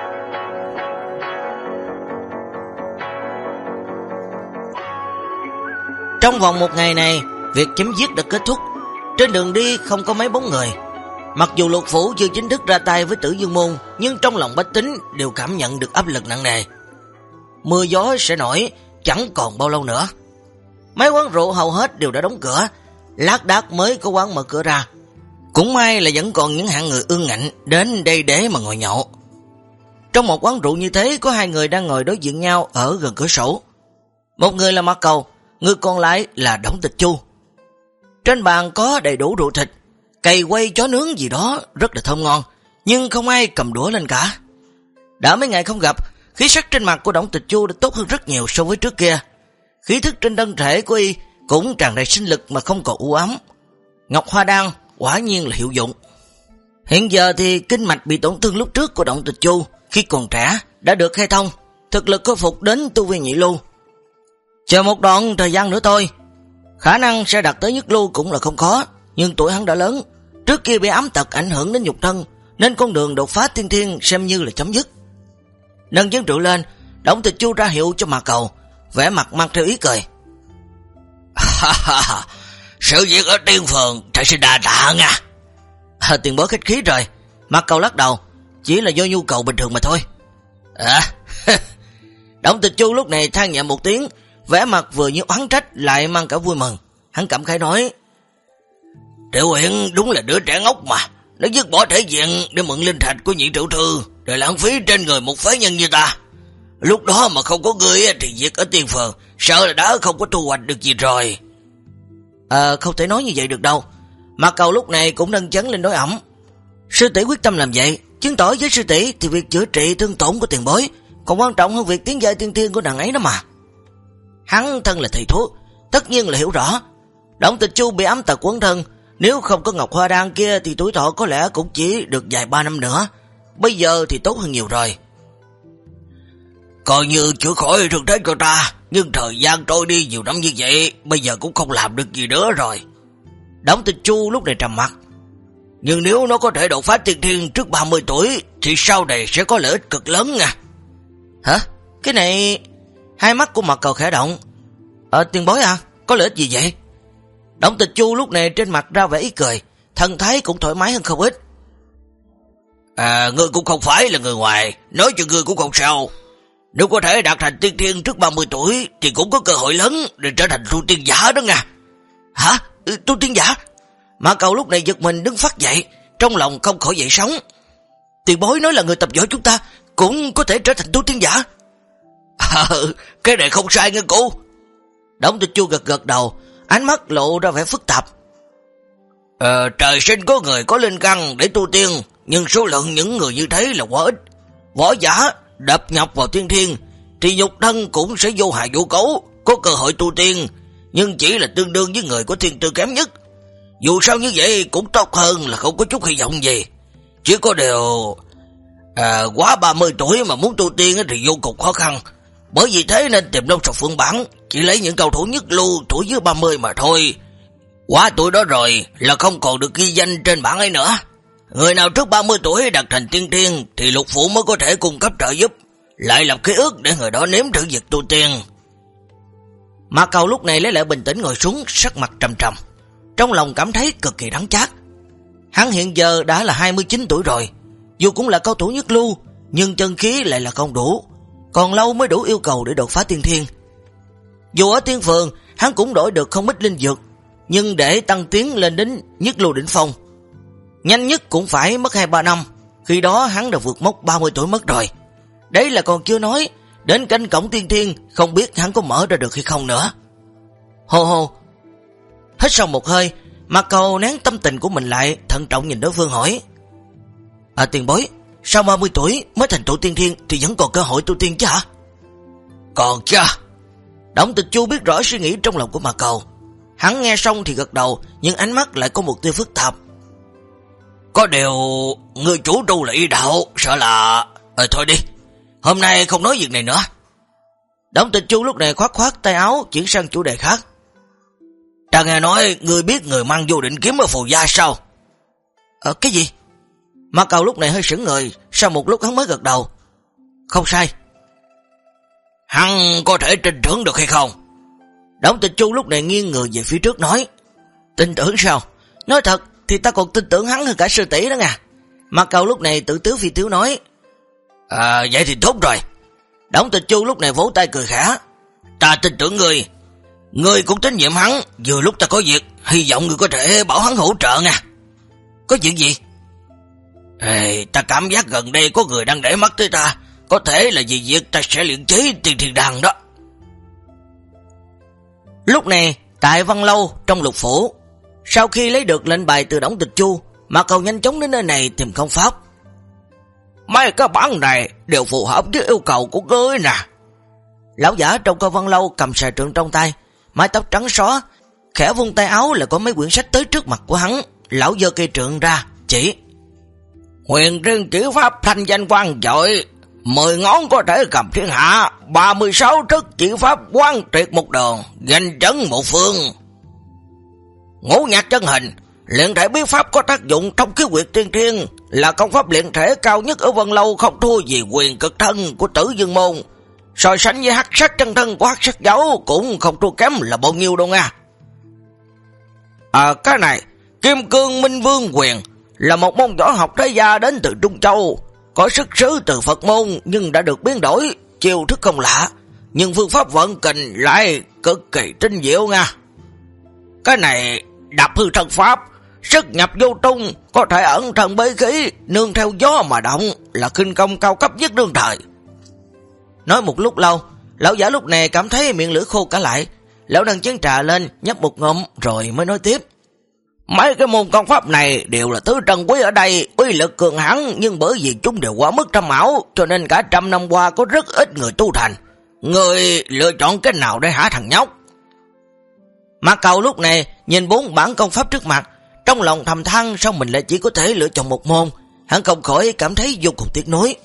Trong vòng một ngày này, việc chém giết đã kết thúc. Trên đường đi không có mấy bóng người. Mặc dù Lục phủ chưa chính thức ra tay với Tử Dương môn, nhưng trong lòng bách tính đều cảm nhận được áp lực nặng nề. Mưa gió sẽ nổi chẳng còn bao lâu nữa. Mấy quán rượu hầu hết đều đã đóng cửa, lác đác mới có quán mở cửa ra. Cũng may là vẫn còn những hạng người ương ngạnh đến đây để mà ngồi nhậu. Trong một quán rượu như thế, có hai người đang ngồi đối diện nhau ở gần cửa sổ. Một người là Mạc Cầu, người còn lại là Đổng Tịch Chu. Trên bàn có đầy đủ rượu thịt, cày quay, chó nướng gì đó rất là thơm ngon, nhưng không ai cầm đũa lên cả. Đã mấy ngày không gặp, khí sắc trên mặt của Đổng Tịch Chu đã tốt hơn rất nhiều so với trước kia. Khí thức trên thân thể của y cũng tràn đầy sinh lực mà không còn u ám. Ngọc Hoa Đan quả nhiên là hiệu dụng. Hiện giờ thì kinh mạch bị tổn thương lúc trước của Đổng Tịch Chu khi còn trẻ đã được khai thông, thực lực khôi phục đến tu vi nhị lưu. Chờ một đoạn thời gian nữa thôi, khả năng sẽ đạt tới nhất lưu cũng là không khó, nhưng tuổi hắn đã lớn, trước kia bị ám tật ảnh hưởng đến nhục thân, nên con đường đột phá tiên thiên xem như là chấm dứt. Nâng chén rượu lên, Đổng Tịch Chu ra hiệu cho Mạc Cầu, vẻ mặt mang theo ý cười. Sự việc ở Tiên Phường thật sự đa tạ nha. Tiền bối khách khí rồi. Mạc Cầu lắc đầu, chỉ là do nhu cầu bình thường mà thôi. Đổng Tịch Chu lúc này than nhẹ một tiếng, vẻ mặt vừa như oán trách lại mang cả vui mừng. Hắn cảm khái nói: Triệu Uyển đúng là đứa trẻ ngốc mà. Nó dứt bỏ thể diện để mượn linh thạch của nhị triệu thư, rồi lãng phí trên người một phế nhân như ta. Lúc đó mà không có ngươi thì việc ở Tiên Phường sợ là đã không có thu hoạch được gì rồi. Không thể nói như vậy được đâu. Mà Cầu lúc này cũng nâng chấn lên đối ẩm. Sư tỷ quyết tâm làm vậy, chứng tỏ với sư tỷ thì việc chữa trị thương tổn của tiền bối còn quan trọng hơn việc tiến giai tiên thiên của nàng ấy đó mà. Hắn thân là thầy thuốc, tất nhiên là hiểu rõ. Động Tịch Chu bị ám tật quấn thân, nếu không có Ngọc Hoa Đan kia thì tuổi thọ có lẽ cũng chỉ được vài 3 năm nữa. Bây giờ thì tốt hơn nhiều rồi. Coi như chữa khỏi thương thế cho ta, nhưng thời gian trôi đi nhiều năm như vậy, bây giờ cũng không làm được gì nữa rồi. Động Tịch Chu lúc này trầm mặt. Nhưng nếu nó có thể đột phá tiên thiên trước 30 tuổi thì sau này sẽ có lợi ích cực lớn nha. Hả? Cái này... Hai mắt của Mạc Cầu khẽ động. Tiền bối à? Có lợi ích gì vậy? Động Tịch Chu lúc này trên mặt ra vẻ ý cười, thần thái cũng thoải mái hơn không ít. Ngươi cũng không phải là người ngoài, nói cho ngươi cũng không sao. Nếu có thể đạt thành tiên thiên trước 30 tuổi thì cũng có cơ hội lớn để trở thành tu tiên giả đó nha. Hả? Tu tiên giả? Mạc Cầu lúc này giật mình đứng phát dậy, trong lòng không khỏi dậy sóng. Tiền bối nói là người tập võ chúng ta cũng có thể trở thành tu tiên giả. Cái này không sai nghe cô. Động Tịch Chu gật gật đầu, ánh mắt lộ ra vẻ phức tạp. Trời sinh có người có linh căn để tu tiên, nhưng số lượng những người như thế là quá ít. Võ giả đập nhập vào tiên thiên thì nhục thân cũng sẽ vô hại vô cấu, có cơ hội tu tiên, nhưng chỉ là tương đương với người có thiên tư kém nhất. Dù sao như vậy cũng tốt hơn là không có chút hy vọng gì. Chỉ có điều quá 30 tuổi mà muốn tu tiên thì vô cùng khó khăn. Bởi vì thế nên tìm Đông Sọc Phương bản chỉ lấy những cầu thủ nhất lưu tuổi dưới 30 mà thôi. Quá tuổi đó rồi là không còn được ghi danh trên bảng ấy nữa. Người nào trước 30 tuổi đạt thành tiên thiên thì lục phủ mới có thể cung cấp trợ giúp, lại lập khế ước để người đó nếm thử việc tu tiên. Mạc Cầu lúc này lấy lại bình tĩnh ngồi xuống, sắc mặt trầm trầm, trong lòng cảm thấy cực kỳ đắng chát. Hắn hiện giờ đã là 29 tuổi rồi, dù cũng là cao thủ nhất lưu, nhưng chân khí lại là không đủ, còn lâu mới đủ yêu cầu để đột phá tiên thiên. Dù ở Tiên Phường hắn cũng đổi được không ít linh dược, nhưng để tăng tiến lên đến nhất lưu đỉnh phong, nhanh nhất cũng phải mất 2-3 năm. Khi đó hắn đã vượt mốc 30 tuổi mất rồi. Đấy là còn chưa nói đến cánh cổng tiên thiên, không biết hắn có mở ra được hay không nữa. Hô hô. Hít sâu một hơi, Mạc Cầu nén tâm tình của mình lại, thận trọng nhìn đối phương hỏi: Tiền bối, sau 30 tuổi mới thành tựu tiên thiên thì vẫn còn cơ hội tu tiên chứ hả? Còn chứ. Động Tịch Chu biết rõ suy nghĩ trong lòng của Mạc Cầu. Hắn nghe xong thì gật đầu, nhưng ánh mắt lại có một tia phức tạp. Có điều người chủ tu là y đạo, sợ là... thôi đi, hôm nay không nói việc này nữa. Động Tịch Chu lúc này khoát khoát tay áo, chuyển sang chủ đề khác. Ta nghe nói người biết người mang vô định kiếm ở Phù Gia sao? Cái gì? Mạc Cầu lúc này hơi sững người, sau một lúc hắn mới gật đầu. Không sai. Hắn có thể tin tưởng được hay không? Động Tịch Chu lúc này nghiêng người về phía trước nói. Tin tưởng sao? Nói thật thì ta còn tin tưởng hắn hơn cả sư tỷ đó nha. Mạc Cầu lúc này tự tiếu phi tiếu nói. Vậy thì tốt rồi. Động Tịch Chu lúc này vỗ tay cười khả. Ta tin tưởng ngươi. Ngươi cũng tín nhiệm hắn, vừa lúc ta có việc, hy vọng ngươi có thể bảo hắn hỗ trợ nha. Có chuyện gì? Ta cảm giác gần đây có người đang để mắt tới ta, có thể là vì việc ta sẽ luyện chế tiên thiên đan đó. Lúc này tại Văn Lâu trong lục phủ, sau khi lấy được lệnh bài từ Động Tịch Chu, Mạc Cầu nhanh chóng đến nơi này tìm công pháp. Mấy cái bản này đều phù hợp với yêu cầu của ngươi nè. Lão giả trong Coi Văn Lâu cầm sài trượng trong tay, mái tóc trắng xóa, khẽ vung tay áo là có mấy quyển sách tới trước mặt của hắn. Lão giơ cây trượng ra chỉ. Huyền Riêng chỉ pháp thanh danh quan dội, 10 ngón có thể cầm thiên hạ, 36 thức chỉ pháp quan triệt một đường, danh chấn một phương. Ngũ nhạc chân hình, luyện thể bí pháp có tác dụng trong khí huyệt tiên thiên, là công pháp luyện thể cao nhất ở Vân Lâu, không thua gì quyền cực thân của Tử Dương môn. So sánh với hắc sắc chân thân của hắc sắc giáo cũng không thua kém là bao nhiêu đâu nha. Cái này Kim Cương Minh Vương Quyền là một môn võ học thế gia đến từ Trung Châu, có xuất xứ từ Phật môn nhưng đã được biến đổi, chiêu thức không lạ, nhưng phương pháp vận kình lại cực kỳ tinh diệu nha. Cái này đạp hư thân pháp, sức nhập vô tung, có thể ẩn thân bế khí, nương theo gió mà động, là khinh công cao cấp nhất đương thời. Nói một lúc lâu, lão giả lúc này cảm thấy miệng lưỡi khô cả lại. Lão nâng chén trà lên, nhấp một ngụm rồi mới nói tiếp. Mấy cái môn công pháp này đều là thứ trân quý ở đây, uy lực cường hãn, nhưng bởi vì chúng đều quá mức trăm ảo, cho nên cả trăm năm qua có rất ít người tu thành. Người lựa chọn cái nào để hả thằng nhóc? Mạc Cầu lúc này nhìn 4 bản công pháp trước mặt, trong lòng thầm than sao mình lại chỉ có thể lựa chọn một môn, hắn không khỏi cảm thấy vô cùng tiếc nuối.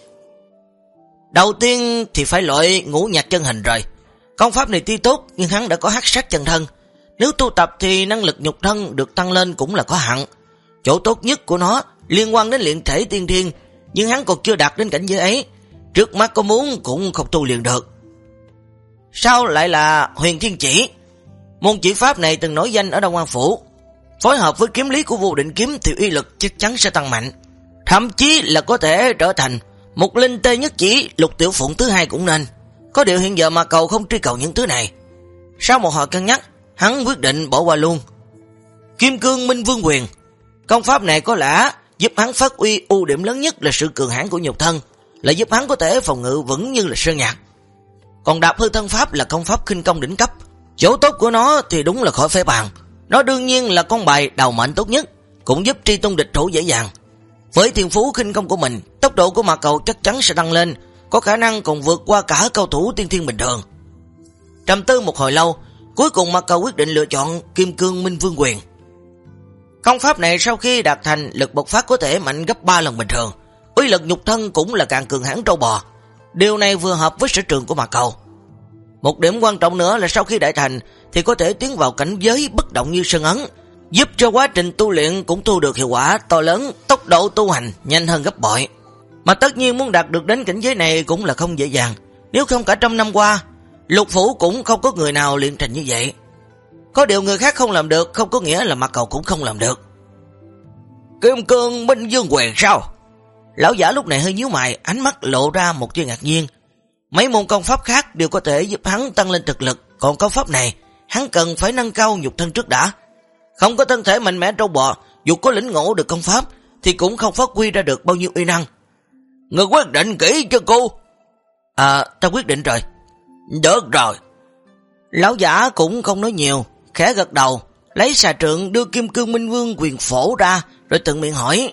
Đầu tiên thì phải loại ngũ nhạc chân hình rồi. Công pháp này tuy tốt nhưng hắn đã có hắc sát chân thân. Nếu tu tập thì năng lực nhục thân được tăng lên cũng là có hạn. Chỗ tốt nhất của nó liên quan đến luyện thể tiên thiên, nhưng hắn còn chưa đạt đến cảnh giới ấy. Trước mắt có muốn cũng không tu luyện được. Sau lại là huyền thiên chỉ. Môn chỉ pháp này từng nổi danh ở Đông Quan Phủ. Phối hợp với kiếm lý của vô định kiếm thì uy lực chắc chắn sẽ tăng mạnh. Thậm chí là có thể trở thành một linh tê nhất chỉ, lục tiểu phụng thứ hai cũng nên. Có điều hiện giờ mà Cầu không truy cầu những thứ này. Sau một hồi cân nhắc, hắn quyết định bỏ qua luôn. Kim cương minh vương quyền. Công pháp này có lẽ giúp hắn phát uy ưu điểm lớn nhất là sự cường hãn của nhục thân, là giúp hắn có thể phòng ngự vững như là sơn nhạc. Còn đạp hư thân pháp là công pháp khinh công đỉnh cấp. Chỗ tốt của nó thì đúng là khỏi phê bàn. Nó đương nhiên là con bài đầu mệnh tốt nhất, cũng giúp tri tung địch thủ dễ dàng. Với thiên phú khinh công của mình, tốc độ của Mạc Cầu chắc chắn sẽ tăng lên, có khả năng còn vượt qua cả cao thủ tiên thiên bình thường. Trầm tư một hồi lâu, cuối cùng Mạc Cầu quyết định lựa chọn Kim cương minh vương quyền. Công pháp này sau khi đạt thành, lực bộc phát có thể mạnh gấp 3 lần bình thường, uy lực nhục thân cũng là càng cường hãn trâu bò. Điều này vừa hợp với sở trường của Mạc Cầu. Một điểm quan trọng nữa là sau khi đại thành thì có thể tiến vào cảnh giới bất động như sơn ấn, giúp cho quá trình tu luyện cũng thu được hiệu quả to lớn, tốc độ tu hành nhanh hơn gấp bội. Mà tất nhiên muốn đạt được đến cảnh giới này cũng là không dễ dàng, nếu không cả trăm năm qua Lục Phủ cũng không có người nào luyện thành như vậy. Có điều người khác không làm được không có nghĩa là Mạc Cầu cũng không làm được. Kim cương minh vương quyền sao? Lão giả lúc này hơi nhíu mày, ánh mắt lộ ra một tia ngạc nhiên. Mấy môn công pháp khác đều có thể giúp hắn tăng lên thực lực, còn công pháp này hắn cần phải nâng cao nhục thân trước đã. Không có thân thể mạnh mẽ trâu bò, dù có lĩnh ngộ được công pháp thì cũng không phát huy ra được bao nhiêu uy năng. Người quyết định kỹ chứ cô? Ta quyết định rồi. Được rồi. Lão giả cũng không nói nhiều, khẽ gật đầu, lấy xà trượng đưa Kim cương minh vương quyền phổ ra, rồi tự miệng hỏi.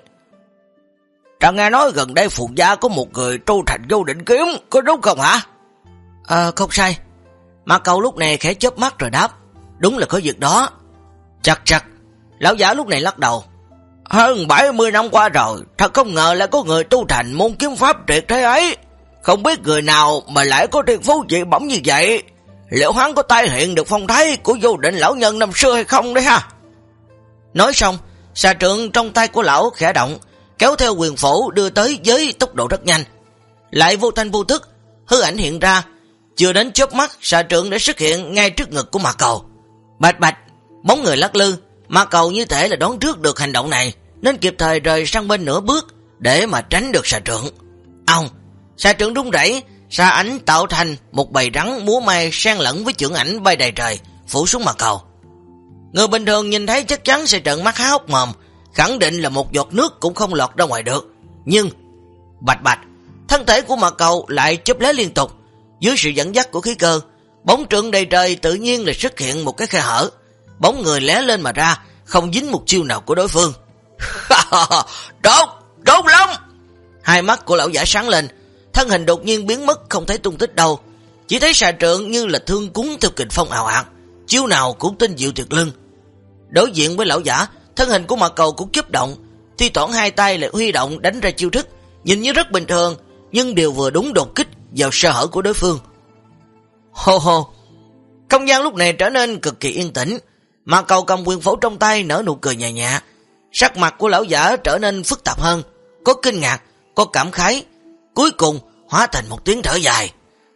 Ta nghe nói gần đây phụ gia có một người tu thành vô định kiếm, có đúng không hả? Không sai. Mạc Cầu lúc này khẽ chớp mắt rồi đáp. Đúng là có việc đó. Chắc. Lão giả lúc này lắc đầu. Hơn 70 năm qua rồi, thật không ngờ là có người tu thành môn kiếm pháp tuyệt thế ấy. Không biết người nào mà lại có thiên phú dị bẩm như vậy. Liệu hắn có tái hiện được phong thái của vô định lão nhân năm xưa hay không đấy ha? Nói xong, xà trượng trong tay của lão khẽ động, kéo theo quyền phổ đưa tới với tốc độ rất nhanh. Lại vô thanh vô tức, hư ảnh hiện ra, chưa đến chớp mắt xà trượng đã xuất hiện ngay trước ngực của Mạc Cầu. Bạch bạch, bóng người lắc lư, Mạc Cầu như thể là đoán trước được hành động này, nên kịp thời rời sang bên nửa bước để mà tránh được xà trượng. Ông, xà trượng rung rẩy, xà ảnh tạo thành một bầy rắn múa may xen lẫn với chưởng ảnh bay đầy trời, phủ xuống Mạc Cầu. Người bình thường nhìn thấy chắc chắn sẽ trợn mắt há hốc mồm, khẳng định là một giọt nước cũng không lọt ra ngoài được. Nhưng bạch bạch, thân thể của Mạc Cầu lại chớp lóe liên tục. Dưới sự dẫn dắt của khí cơ, bóng trượng đầy trời tự nhiên là xuất hiện một cái khe hở, bóng người lé lên mà ra, không dính một chiêu nào của đối phương. Tốt lắm. Hai mắt của lão giả sáng lên, thân hình đột nhiên biến mất không thấy tung tích đâu, chỉ thấy xà trượng như là thương cuốn theo kình phong ào ạt, chiêu nào cũng tinh diệu tuyệt luân. Đối diện với lão giả, thân hình của Mạc Cầu cũng chớp động, thi thoảng hai tay lại huy động đánh ra chiêu thức, nhìn như rất bình thường, nhưng đều vừa đúng đột kích vào sơ hở của đối phương. Hô, không gian lúc này trở nên cực kỳ yên tĩnh. Mạc Cầu cầm quyền phổ trong tay nở nụ cười nhẹ nhẹ. Sắc mặt của lão giả trở nên phức tạp hơn, có kinh ngạc, có cảm khái, cuối cùng hóa thành một tiếng thở dài.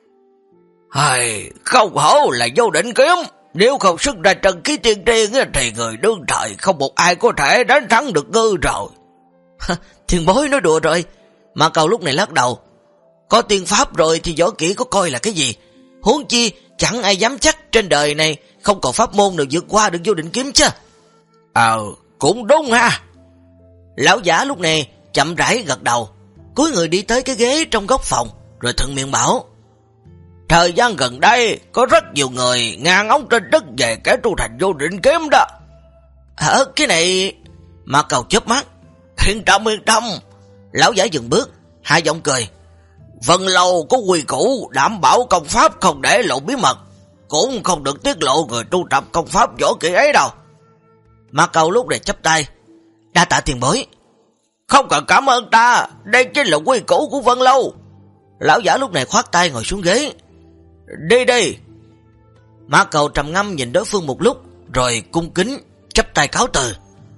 Không hổ là vô định kiếm, nếu không xuất ra trần khí tiên triền thì người đương thời không một ai có thể đánh thắng được ngươi rồi. Tiền bối nói đùa rồi. Mạc Cầu lúc này lắc đầu. Có tiên pháp rồi thì võ kỹ có coi là cái gì, huống chi chẳng ai dám chắc trên đời này không còn pháp môn nào vượt qua được vô định kiếm chứ. Cũng đúng ha. Lão giả lúc này chậm rãi gật đầu, cúi người đi tới cái ghế trong góc phòng, rồi thuận miệng bảo: thời gian gần đây có rất nhiều người ngang ống trên đất về kẻ tu thành vô định kiếm đó. Cái này... Mạc Cầu chớp mắt: Yên tâm. Lão giả dừng bước, hạ giọng cười: Vân Lâu có quy củ đảm bảo công pháp không để lộ bí mật, cũng không được tiết lộ người tu tập công pháp võ kỹ ấy đâu. Mạc Cầu lúc này chắp tay: Đa tạ tiền bối. Không cần cảm ơn ta, đây chính là quy củ của Vân Lâu. Lão giả lúc này khoát tay ngồi xuống ghế: Đi. Mạc Cầu trầm ngâm nhìn đối phương một lúc, rồi cung kính chắp tay cáo từ.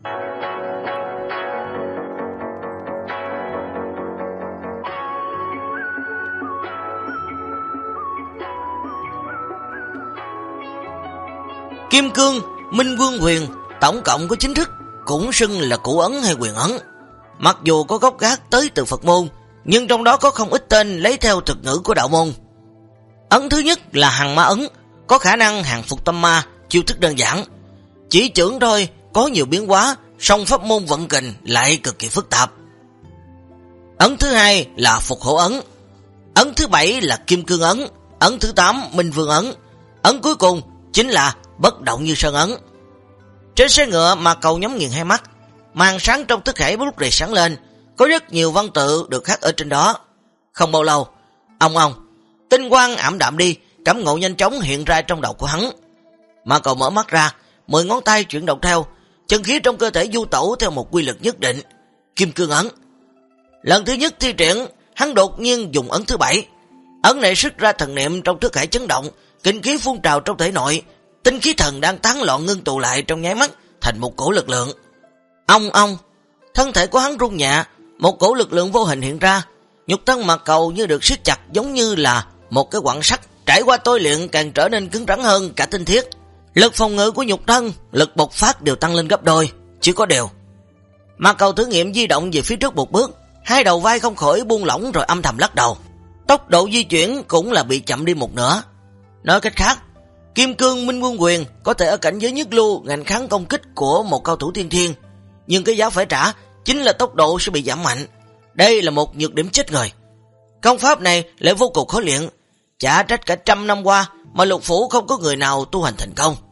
Kim Cương, Minh Vương Huyền tổng cộng có 9 thức, cũng xưng là Cửu Ấn hay Huyền Ấn. Mặc dù có gốc gác tới từ Phật môn, nhưng trong đó có không ít tên lấy theo thực ngữ của đạo môn. Ấn thứ nhất là Hằng Ma Ấn, có khả năng hàng phục tâm ma, chiêu thức đơn giản, chỉ chưởng thôi, có nhiều biến hóa, song pháp môn vận kình lại cực kỳ phức tạp. Ấn thứ hai là Phục Hổ Ấn. Ấn thứ 7 là Kim Cương Ấn. Ấn thứ 8 Minh Vương Ấn. Ấn cuối cùng chính là Bất Động Như Sơn Ấn. Trên xe ngựa mà Cầu nhắm nghiền hai mắt, màn sáng trong thức hải lúc này sáng lên, có rất nhiều văn tự được khắc ở trên đó. Không bao lâu, ông tinh quang ảm đạm đi, cảm ngộ nhanh chóng hiện ra trong đầu của hắn. Mà Cầu mở mắt ra, 10 ngón tay chuyển động theo, chân khí trong cơ thể du tẩu theo một quy luật nhất định. Kim Cương Ấn. Lần thứ nhất thi triển, hắn đột nhiên dùng ấn thứ 7. Ấn này xuất ra thần niệm trong thức hải chấn động, kinh khí phun trào trong thể nội, tinh khí thần đang tán loạn ngưng tụ lại trong nháy mắt thành một cổ lực lượng. Ông, thân thể của hắn rung nhẹ, một cổ lực lượng vô hình hiện ra, nhục thân Mạc Cầu như được siết chặt, giống như là một cái quặng sắt trải qua tôi luyện càng trở nên cứng rắn hơn cả tinh thiết. Lực phòng ngự của nhục thân, lực bộc phát đều tăng lên gấp đôi, chỉ có điều Mạc Cầu thử nghiệm di động về phía trước một bước, hai đầu vai không khỏi buông lỏng rồi âm thầm lắc đầu. Tốc độ di chuyển cũng là bị chậm đi một nửa. Nói cách khác, Kim Cương Minh Vương Quyền có thể ở cảnh giới nhất lưu ngạnh kháng công kích của một cao thủ tiên thiên, nhưng cái giá phải trả chính là tốc độ sẽ bị giảm mạnh. Đây là một nhược điểm chết người. Công pháp này lại vô cùng khó luyện, chả trách cả 100 năm qua mà Lục Phủ không có người nào tu hành thành công.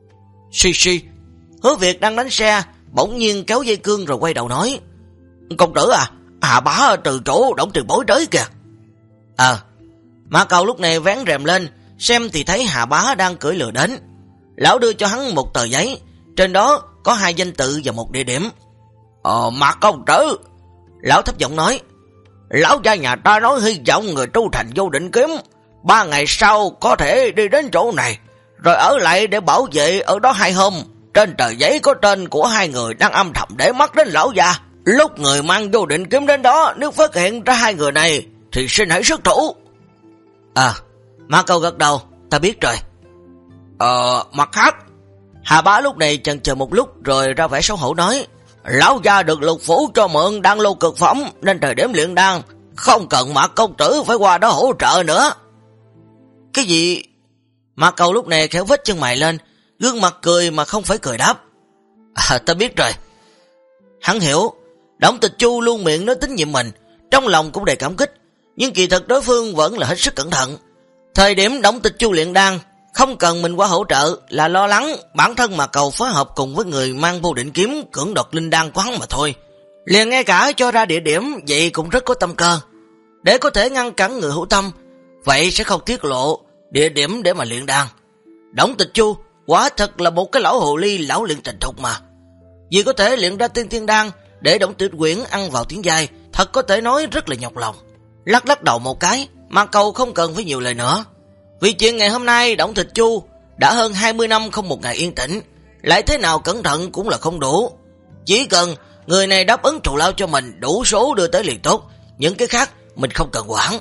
Hứa Việt đang đánh xe, bỗng nhiên kéo dây cương rồi quay đầu nói: Công tử à, Hạ Bá từ chỗ Đổng Tiền Bối tới kìa. Mã Cầu lúc này vén rèm lên, xem thì thấy Hạ Bá đang cưỡi lừa đến. Lão đưa cho hắn một tờ giấy, trên đó có 2 danh tự và một địa điểm. Mạc công tử, lão thấp giọng nói, lão gia nhà ta nói hy vọng người tu thành vô định kiếm 3 ngày sau có thể đi đến chỗ này, rồi ở lại để bảo vệ ở đó 2 hôm. Trên tờ giấy có tên của 2 người đang âm thầm để mắt đến lão gia. Lúc người mang vô định kiếm đến đó, nếu phát hiện ra 2 người này thì xin hãy xuất thủ. Mã Cầu gật đầu, ta biết rồi. Mặt khác, Hà Bá lúc này chần chờ một lúc rồi ra vẻ xấu hổ nói, lão gia được Lục Phủ cho mượn đan lô cực phẩm, nên thời điểm luyện đan không cần Mạc công tử phải qua đó hỗ trợ nữa. Cái gì? Mạc Cầu lúc này khéo vết chân mày lên, gương mặt cười mà không phải cười đáp, ta biết rồi. Hắn hiểu Đổng Tịch Chu luôn miệng nói tín nhiệm mình, trong lòng cũng đầy cảm kích, nhưng kỳ thực đối phương vẫn là hết sức cẩn thận. Thời điểm Đổng Tịch Chu luyện đan, không cần mình qua hỗ trợ, là lo lắng bản thân mà Cầu phối hợp cùng với người mang vô định kiếm cưỡng đoạt linh đan của hắn mà thôi. Liền ngay cả cho ra địa điểm vậy cũng rất có tâm cơ, để có thể ngăn cản người hữu tâm, vậy sẽ không tiết lộ địa điểm để mà luyện đan. Đổng Tịch Chu quả thật là một cái lão hồ ly lão luyện thành thục mà, vì có thể luyện ra tiên tiên đan để Đổng Tịch Quyển ăn vào tiếng dài, thật có thể nói rất là nhọc lòng. Lắc đầu một cái, mà Cầu không cần phải nhiều lời nữa. Vì chuyện ngày hôm nay Đổng Tịch Chu đã hơn 20 năm không một ngày yên tĩnh, lại thế nào cẩn thận cũng là không đủ. Chỉ cần người này đáp ứng thù lao cho mình đủ số đưa tới liền tốt, những cái khác mình không cần quản.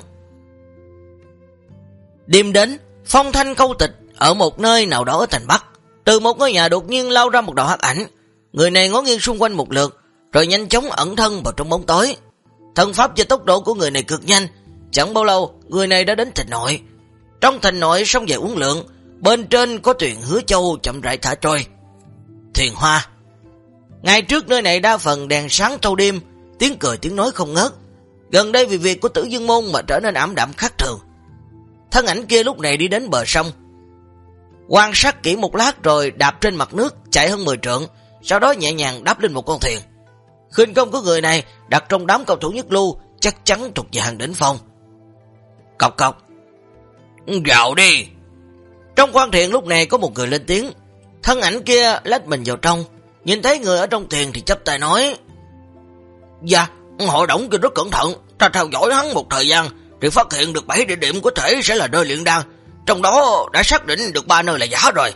Đêm đến, phong thanh câu tịch ở một nơi nào đó ở thành Bắc. Từ một ngôi nhà đột nhiên lao ra một đạo hắc ảnh. Người này ngó nghiêng xung quanh một lượt, rồi nhanh chóng ẩn thân vào trong bóng tối. Thân pháp và tốc độ của người này cực nhanh, chẳng bao lâu người này đã đến thành nội. Trong thành nội sông dài uốn lượn, bên trên có thuyền Hứa Châu chậm rãi thả trôi. Thuyền hoa. Ngay trước nơi này đa phần đèn sáng thâu đêm, tiếng cười tiếng nói không ngớt. Gần đây vì việc của Tử Dương Môn mà trở nên ảm đạm khác thường. Thân ảnh kia lúc này đi đến bờ sông, quan sát kỹ một lát rồi đạp trên mặt nước chạy hơn 10 trượng, sau đó nhẹ nhàng đáp lên một con thuyền. Khinh công của người này đặt trong đám cầu thủ nhất lưu chắc chắn thuộc về hàng đỉnh phong. Cọc cọc. Vào đi. Trong khoang thuyền lúc này có một người lên tiếng. Thân ảnh kia lách mình vào trong, nhìn thấy người ở trong thuyền thì chắp tay nói: Dạ, họ Đổng kia rất cẩn thận, ta theo dõi hắn một thời gian thì phát hiện được 7 địa điểm có thể sẽ là nơi luyện đan, trong đó đã xác định được 3 nơi là giả rồi.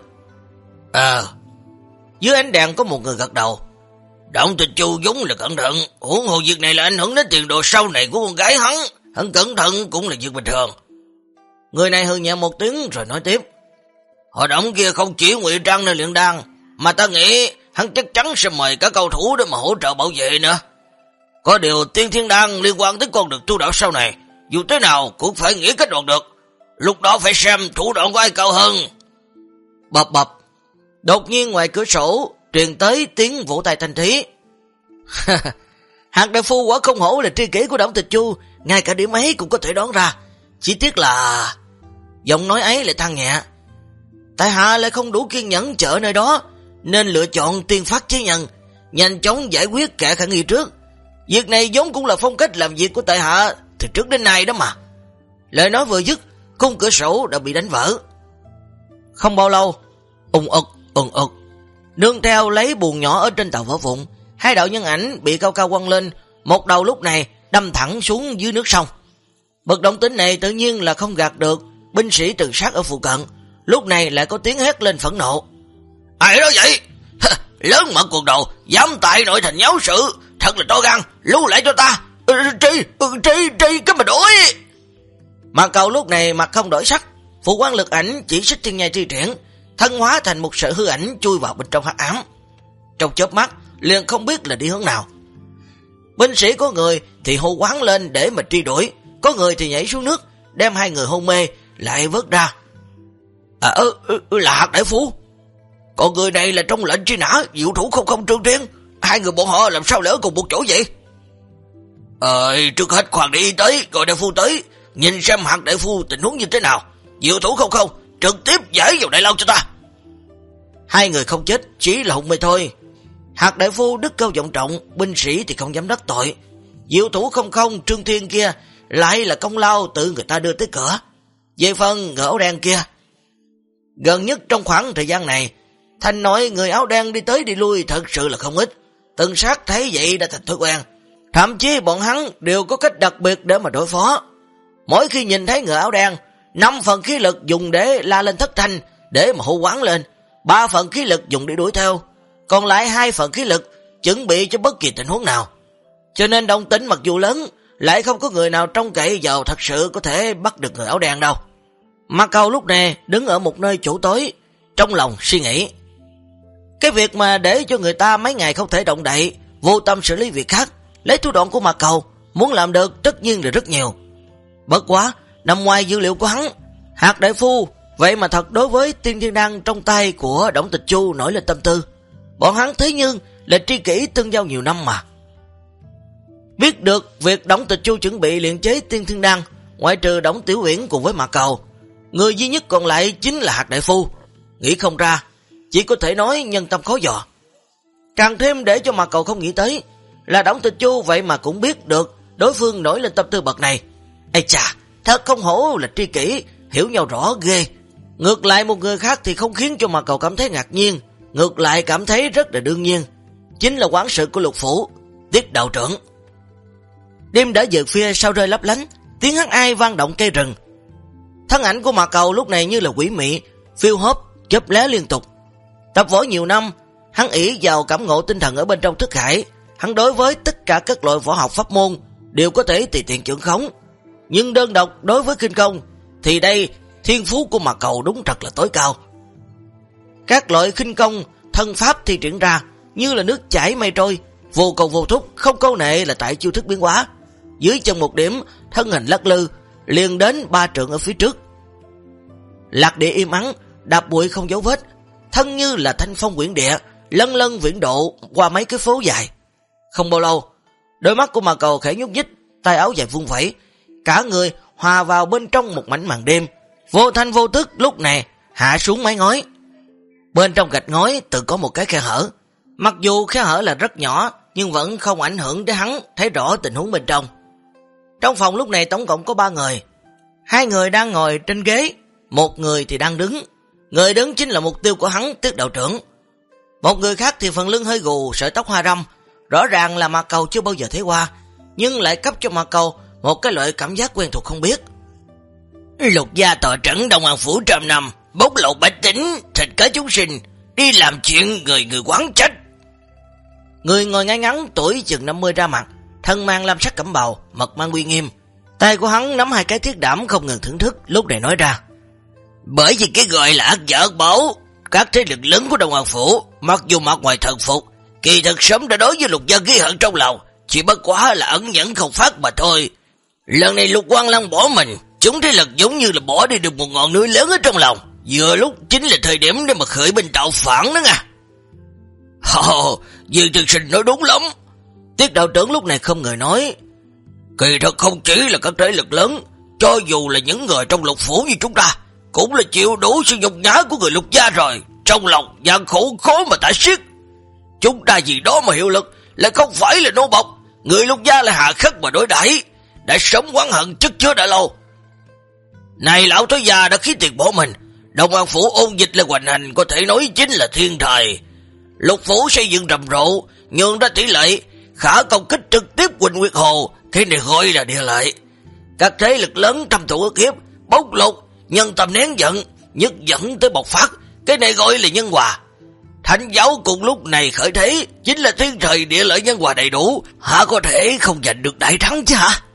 Dưới ánh đèn có một người gật đầu. Đổng Tịch Chu giống là cẩn thận, huống hồ việc này là ảnh hưởng đến tiền đồ sau này của con gái hắn cẩn thận cũng là việc bình thường. Người này hừ nhẹ một tiếng rồi nói tiếp: Họ Đổng kia không chỉ ngụy trang nơi luyện đan, mà ta nghĩ hắn chắc chắn sẽ mời cả cầu thủ để mà hỗ trợ bảo vệ nữa. Có điều Tiên Thiên Đan liên quan tới con đường tu đạo sau này, dù thế nào cũng phải nghĩ cách đoạt được. Lúc đó phải xem thủ đoạn của ai cao hơn. Bập bập. Đột nhiên ngoài cửa sổ truyền tới tiếng vỗ tay thanh thí. Hạc đại phu quả không hổ là tri kỷ của Đổng Tịch Chu, ngay cả điểm ấy cũng có thể đoán ra. Chỉ tiếc là... Giọng nói ấy lại than nhẹ. Tại hạ lại không đủ kiên nhẫn chờ nơi đó, nên lựa chọn tiên phát chế nhân, nhanh chóng giải quyết kẻ khả nghi trước. Việc này vốn cũng là phong cách làm việc của tại hạ từ trước đến nay đó mà. Lời nói vừa dứt, khung cửa sổ đã bị đánh vỡ. Không bao lâu, ùng ực, nương theo lấy buồng nhỏ ở trên tàu vỡ vụn, 2 đạo nhân ảnh bị cao cao quăng lên, một đầu lúc này đâm thẳng xuống dưới nước sông. Bậc động tĩnh này tự nhiên là không gạt được binh sĩ trừng sát ở phụ cận, lúc này lại có tiếng hét lên phẫn nộ. Ai đó vậy? Lớn mật cuồng đồ, dám tại nội thành nháo sự, thật là to gan, lưu lại cho ta. Tri, cái mà đổi. Mà Cầu lúc này mặt không đổi sắc, phụ quan lực ảnh chỉ xích thiên nhai tri triển, thân hóa thành một sợi hư ảnh chui vào bên trong hắc ám. Trong chớp mắt liền không biết là đi hướng nào. Binh sĩ có người thì hô quán lên để mà truy đuổi, có người thì nhảy xuống nước đem 2 người hôn mê lại vớt ra. Là Hạc đại phu. Còn người này là trong lệnh truy nã diệu thủ không Trương Thiên. 2 người bọn họ làm sao lỡ cùng một chỗ vậy? Trước hết khoan để y tới, gọi đại phu tới, nhìn xem Hạc đại phu tình huống như thế nào. Diệu thủ không trực tiếp giải vào đại lao cho ta. 2 người không chết, chỉ là hôn mê thôi. Hạc đại phu đức cao vọng trọng, binh sĩ thì không dám đắc tội. Diệu thủ không Trương Thiên kia lại là công lao tự người ta đưa tới cửa. Về phần người áo đen kia, gần nhất trong khoảng thời gian này, Thanh nói người áo đen đi tới đi lui thật sự là không ít. Từng sát thấy vậy đã thành thói quen. Thậm chí bọn hắn đều có cách đặc biệt để mà đối phó. Mỗi khi nhìn thấy người áo đen, 5 phần khí lực dùng để la lên thất thanh, để mà hô quán lên, 3 phần khí lực dùng để đuổi theo, còn lại 2 phần khí lực chuẩn bị cho bất kỳ tình huống nào. Cho nên động tĩnh mặc dù lớn, lại không có người nào trông cậy vào thật sự có thể bắt được người áo đen đâu. Mạc Cầu lúc này đứng ở một nơi chỗ tối, trong lòng suy nghĩ. Cái việc mà để cho người ta mấy ngày không thể động đậy, vô tâm xử lý việc khác, lấy thủ đoạn của Mạc Cầu, muốn làm được tất nhiên là rất nhiều. Bất quá, nằm ngoài dữ liệu của hắn, Hạc đại phu vậy mà thật đối với Tiên Thiên Đan trong tay của Đổng Tịch Chu nổi lên tâm tư. Bọn hắn thế nhưng là tri kỷ tương giao nhiều năm mà. Biết được việc Đổng Tịch Chu chuẩn bị luyện chế Tiên Thiên Đan, ngoại trừ Đổng Tiểu Uyển cùng với Mạc Cầu, người duy nhất còn lại chính là Hạc đại phu. Nghĩ không ra, chỉ có thể nói nhân tâm khó dò. Càng thêm để cho Mạc Cầu không nghĩ tới là Đổng Tịch Chu vậy mà cũng biết được đối phương nổi lên tâm tư bậc này. Ây chà, thật không hổ là tri kỷ, hiểu nhau rõ ghê. Ngược lại một người khác thì không khiến cho Mạc Cầu cảm thấy ngạc nhiên, ngược lại cảm thấy rất là đương nhiên. Chính là quản sự của Lục phủ, Tiết đạo trưởng. Đêm đã dợt phía sau rơi lấp lánh, tiếng hát ai vang động cây rừng. Thân ảnh của Mạc Cầu lúc này như là quỷ mị, phiêu hốt, chớp lé liên tục. Tập võ nhiều năm, hắn ỷ vào cảm ngộ tinh thần ở bên trong thức hải, hắn đối với tất cả các loại võ học pháp môn đều có thể tùy tiện trưởng khống. Nhưng đơn độc đối với khinh công thì đây thiên phú của Mạc Cầu đúng thật là tối cao. Các loại khinh công, thân pháp thi triển ra như là nước chảy mây trôi, vô cầu vô thúc, không câu nệ là tại chiêu thức biến hóa. Dưới chân một điểm, thân hình lắc lư liền đến 3 trượng ở phía trước. Lạc địa im ắng, đạp bụi không dấu vết, thân như là thanh phong quyển địa, lân lân viễn độ qua mấy cái phố dài. Không bao lâu, đôi mắt của Ma Cầu khẽ nhúc nhích, tay áo dài vung vẩy, cả người hòa vào bên trong một mảnh màn đêm, vô thanh vô tức lúc này hạ xuống mái ngói. Bên trong gạch ngói tự có một cái khe hở, mặc dù khe hở là rất nhỏ nhưng vẫn không ảnh hưởng đến hắn thấy rõ tình huống bên trong. Trong phòng lúc này tổng cộng có 3 người, 2 người đang ngồi trên ghế, 1 người thì đang đứng. Người đứng chính là mục tiêu của hắn, Tiết đạo trưởng. Một người khác thì phần lưng hơi gù, sợi tóc hoa râm, rõ ràng là Ma Cầu chưa bao giờ thấy qua, nhưng lại cấp cho Ma Cầu một cái loại cảm giác quen thuộc không biết. Lục gia tọa trấn Đông An phủ trăm năm, bóc lột bách tính, thịt cá chúng sinh, đi làm chuyện người quán trách. Người ngồi ngay ngắn, tuổi chừng 50 ra mặt, thân mang lam sắc cẩm bào, mật mang uy nghiêm. Tay của hắn nắm 2 cái thiết đảm không ngừng thưởng thức, lúc này nói ra: bởi vì cái gọi là ác giả ác báo, các thế lực lớn của Đông An phủ, mặc dù mặt ngoài thần phục, kỳ thực sớm đã đối với Lục gia ghi hận trong lòng, chỉ bất quá là ẩn nhẫn không phát mà thôi. Lần này Lục Quang Lăng bỏ mình, chúng thế lực giống như là bỏ đi được một ngọn núi lớn ở trong lòng, vừa lúc chính là thời điểm để mà khởi binh tạo phản đó nha. Viên tiên sinh nói đúng lắm. Tiết đạo trưởng lúc này không người nói: kỳ thật không chỉ là các thế lực lớn, cho dù là những người trong Lục phủ như chúng ta, cũng là chịu đủ sự nhục nhã của người Lục gia rồi, trong lòng gian khổ khó mà tả xiết. Chúng ta vì đó mà hiệu lực, lại không phải là nô bộc, người Lục gia lại hạ khắc mà đối đãi, đã sống oán hận chất chứa đã lâu. Này lão tối già đã khí tiền bỏ mình, Đông An phủ ôn dịch là hoành hành, có thể nói chính là thiên thời. Lục phủ xây dựng rầm rộ, nhường ra tỷ lệ, khả công kích trực tiếp Quỳnh Nguyệt Hồ, cái này gọi là địa lợi. Các thế lực lớn thâm thụ ức hiếp, bóc lột, nhân tâm nén giận, nhất dẫn tới bộc phát, cái này gọi là nhân hòa. Thánh giáo cùng lúc này khởi thế, chính là thiên thời địa lợi nhân hòa đầy đủ, hả có thể không giành được đại thắng chứ hả?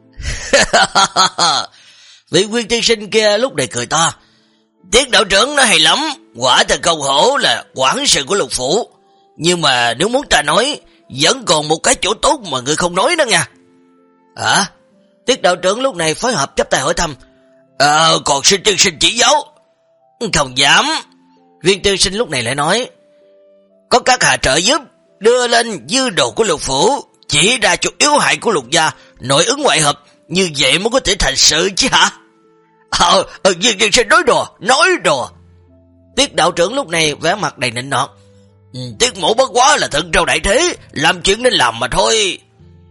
Vị Nguyên tiên sinh kia lúc này cười to: Tiết đạo trưởng nói hay lắm, quả thật không hổ là quản sự của Lục phủ. Nhưng mà nếu muốn ta nói, vẫn còn một cái chỗ tốt mà người không nói đó nha. Hả? Tiết đạo trưởng lúc này phối hợp chắp tay hỏi thăm: còn xin tiên sinh chỉ giáo. Không dám. Viên tiên sinh lúc này lại nói: có các hạ trợ giúp, đưa lên dư đồ của Lục phủ, chỉ ra chỗ yếu hại của Lục gia, nội ứng ngoại hợp, như vậy mới có thể thành sự chứ hả? Viên tiên sinh nói đùa. Tiết đạo trưởng lúc này vẻ mặt đầy nịnh nọt: Tiết mổ bất quá là thượng trao đại thế, làm chuyện nên làm mà thôi.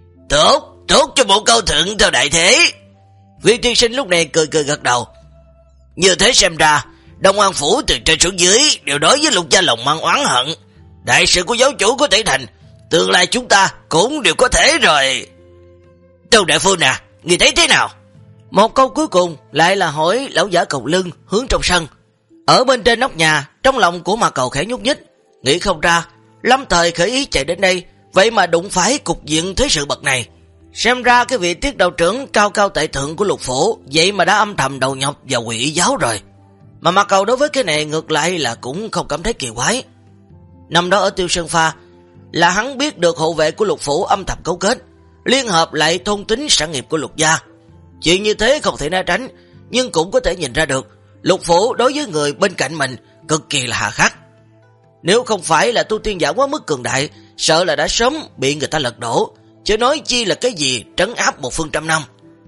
Tốt cho một câu thượng theo đại thế. Viên tiên sinh lúc này cười gật đầu: như thế xem ra, Đông An phủ từ trên xuống dưới đều đối với Lục gia lòng mang oán hận. Đại sự của giáo chủ có thể thành, tương lai chúng ta cũng đều có thể rồi. Tâu đại phu nè, người thấy thế nào? Một câu cuối cùng lại là hỏi lão giả cầu lưng hướng trong sân. Ở bên trên nóc nhà, trong lòng của Ma Cầu khẽ nhúc nhích, nghĩ không ra lâm thời khởi ý chạy đến đây, vậy mà đụng phải cục diện thế sự bậc này. Xem ra cái vị Tiết đạo trưởng cao cao tại thượng của Lục phủ vậy mà đã âm thầm đầu nhập vào Quỷ Y giáo rồi. Mà Ma Cầu đối với cái này ngược lại là cũng không cảm thấy kỳ quái. Năm đó ở Tiêu Sơn Pha là hắn biết được hộ vệ của Lục phủ âm thầm cấu kết, liên hợp lại thôn tính sản nghiệp của Lục gia. Chuyện như thế không thể né tránh, nhưng cũng có thể nhìn ra được Lục phủ đối với người bên cạnh mình cực kỳ là hà khắc. Nếu không phải là tu tiên giả quá mức cường đại, sợ là đã sớm bị người ta lật đổ, chứ nói chi là cái gì trấn áp một phương trăm năm.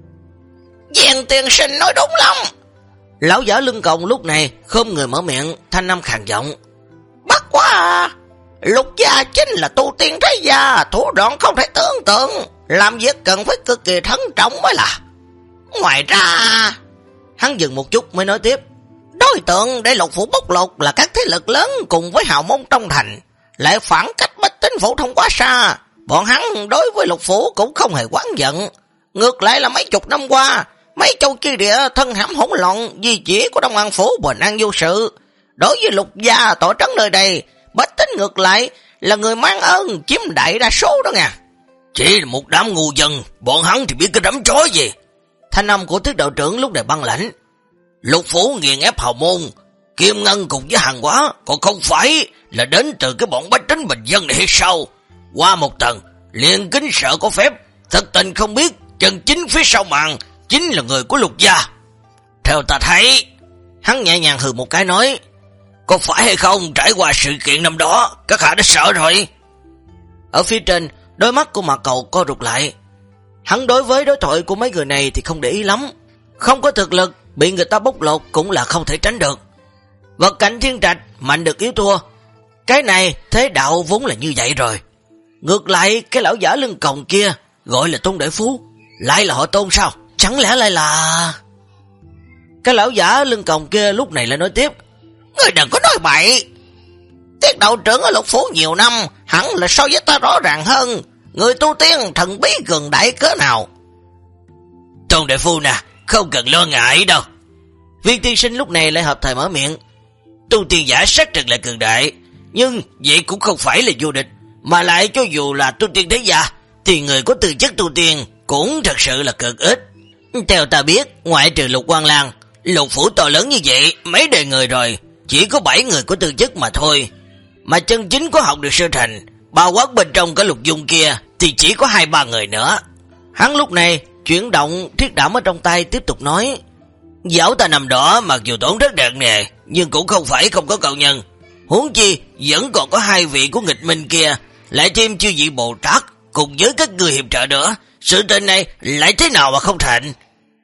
Viên tiên sinh nói đúng lắm. Lão giả lưng còng lúc này không người mở miệng, thanh âm khàn giọng: bất quá Lục gia chính là tu tiên thế gia, thủ đoạn không thể tưởng tượng, làm việc cần phải cực kỳ thận trọng mới là. Ngoài ra, hắn dừng một chút mới nói tiếp: đối tượng để Lục phủ bóc lột là các thế lực lớn cùng với hào môn trong thành, lại phản cách bách tính phổ thông quá xa. Bọn hắn đối với Lục phủ cũng không hề oán giận, ngược lại là mấy chục năm qua, mấy châu chi địa thân hãm hỗn loạn, di chỉ của Đông An phủ bình an vô sự. Đối với Lục gia tọa trấn nơi đây, bách tính ngược lại là người mang ơn chiếm đại đa số đó nha. Chỉ là một đám ngu dân, bọn hắn thì biết cái đám chó gì. Thanh âm của Tiết đạo trưởng lúc này băng lãnh: Lục phủ nghiền ép hào môn, kim ngân cùng với hàng hóa, còn không phải là đến từ cái bọn bách tính bình dân này hay sao? Qua một tầng, liền kính sợ có phép, thật tình không biết chân chính phía sau màn chính là người của Lục gia. Theo ta thấy, Hắn nhẹ nhàng hừ một cái nói, có phải hay không trải qua sự kiện năm đó, các hạ đã sợ rồi. Ở phía trên, đôi mắt của Mạc Cầu co rụt lại. Hắn đối với đối thoại của mấy người này thì không để ý lắm. Không có thực lực, bị người ta bóc lột cũng là không thể tránh được. Vật cảnh thiên trạch, mạnh được yếu thua. Cái này, thế đạo vốn là như vậy rồi. Ngược lại, cái lão giả lưng còng kia, gọi là Tôn Đại Phu, lại là họ Tôn sao? Chẳng lẽ lại là... Cái lão giả lưng còng kia lúc này lại nói tiếp, ngươi đừng có nói bậy. Tiết đạo trưởng ở Lục Phủ nhiều năm, hẳn là so với ta rõ ràng hơn. Người tu tiên thần bí cường đại cỡ nào. Tôn Đại Phu nè, không cần lo ngại đâu. Viên tiên sinh lúc này lại hợp thời mở miệng. Tu tiên giả xác thực là cường đại, nhưng vậy cũng không phải là vô địch. Mà lại cho dù là tu tiên thế gia, thì người có tư chất tu tiên cũng thật sự là cực ít. Theo ta biết, ngoại trừ Lục Quang Lang, Lục Phủ to lớn như vậy, mấy đời người rồi, chỉ có 7 người có tư chất mà thôi. Mà chân chính có học được sơ thành, bao quát bên trong cả Lục Dung kia, thì chỉ có 2-3 người nữa. Hắn lúc này chuyển động thiết đảm ở trong tay, tiếp tục nói, giáo ta năm đó mặc dù tổn rất nặng nề, nhưng cũng không phải không có cầu nhân. Huống chi vẫn còn có 2 vị của nghịch minh kia, lại thêm chư vị Bồ Tát cùng với các người hiệp trợ nữa, sự tình này lại thế nào mà không thành.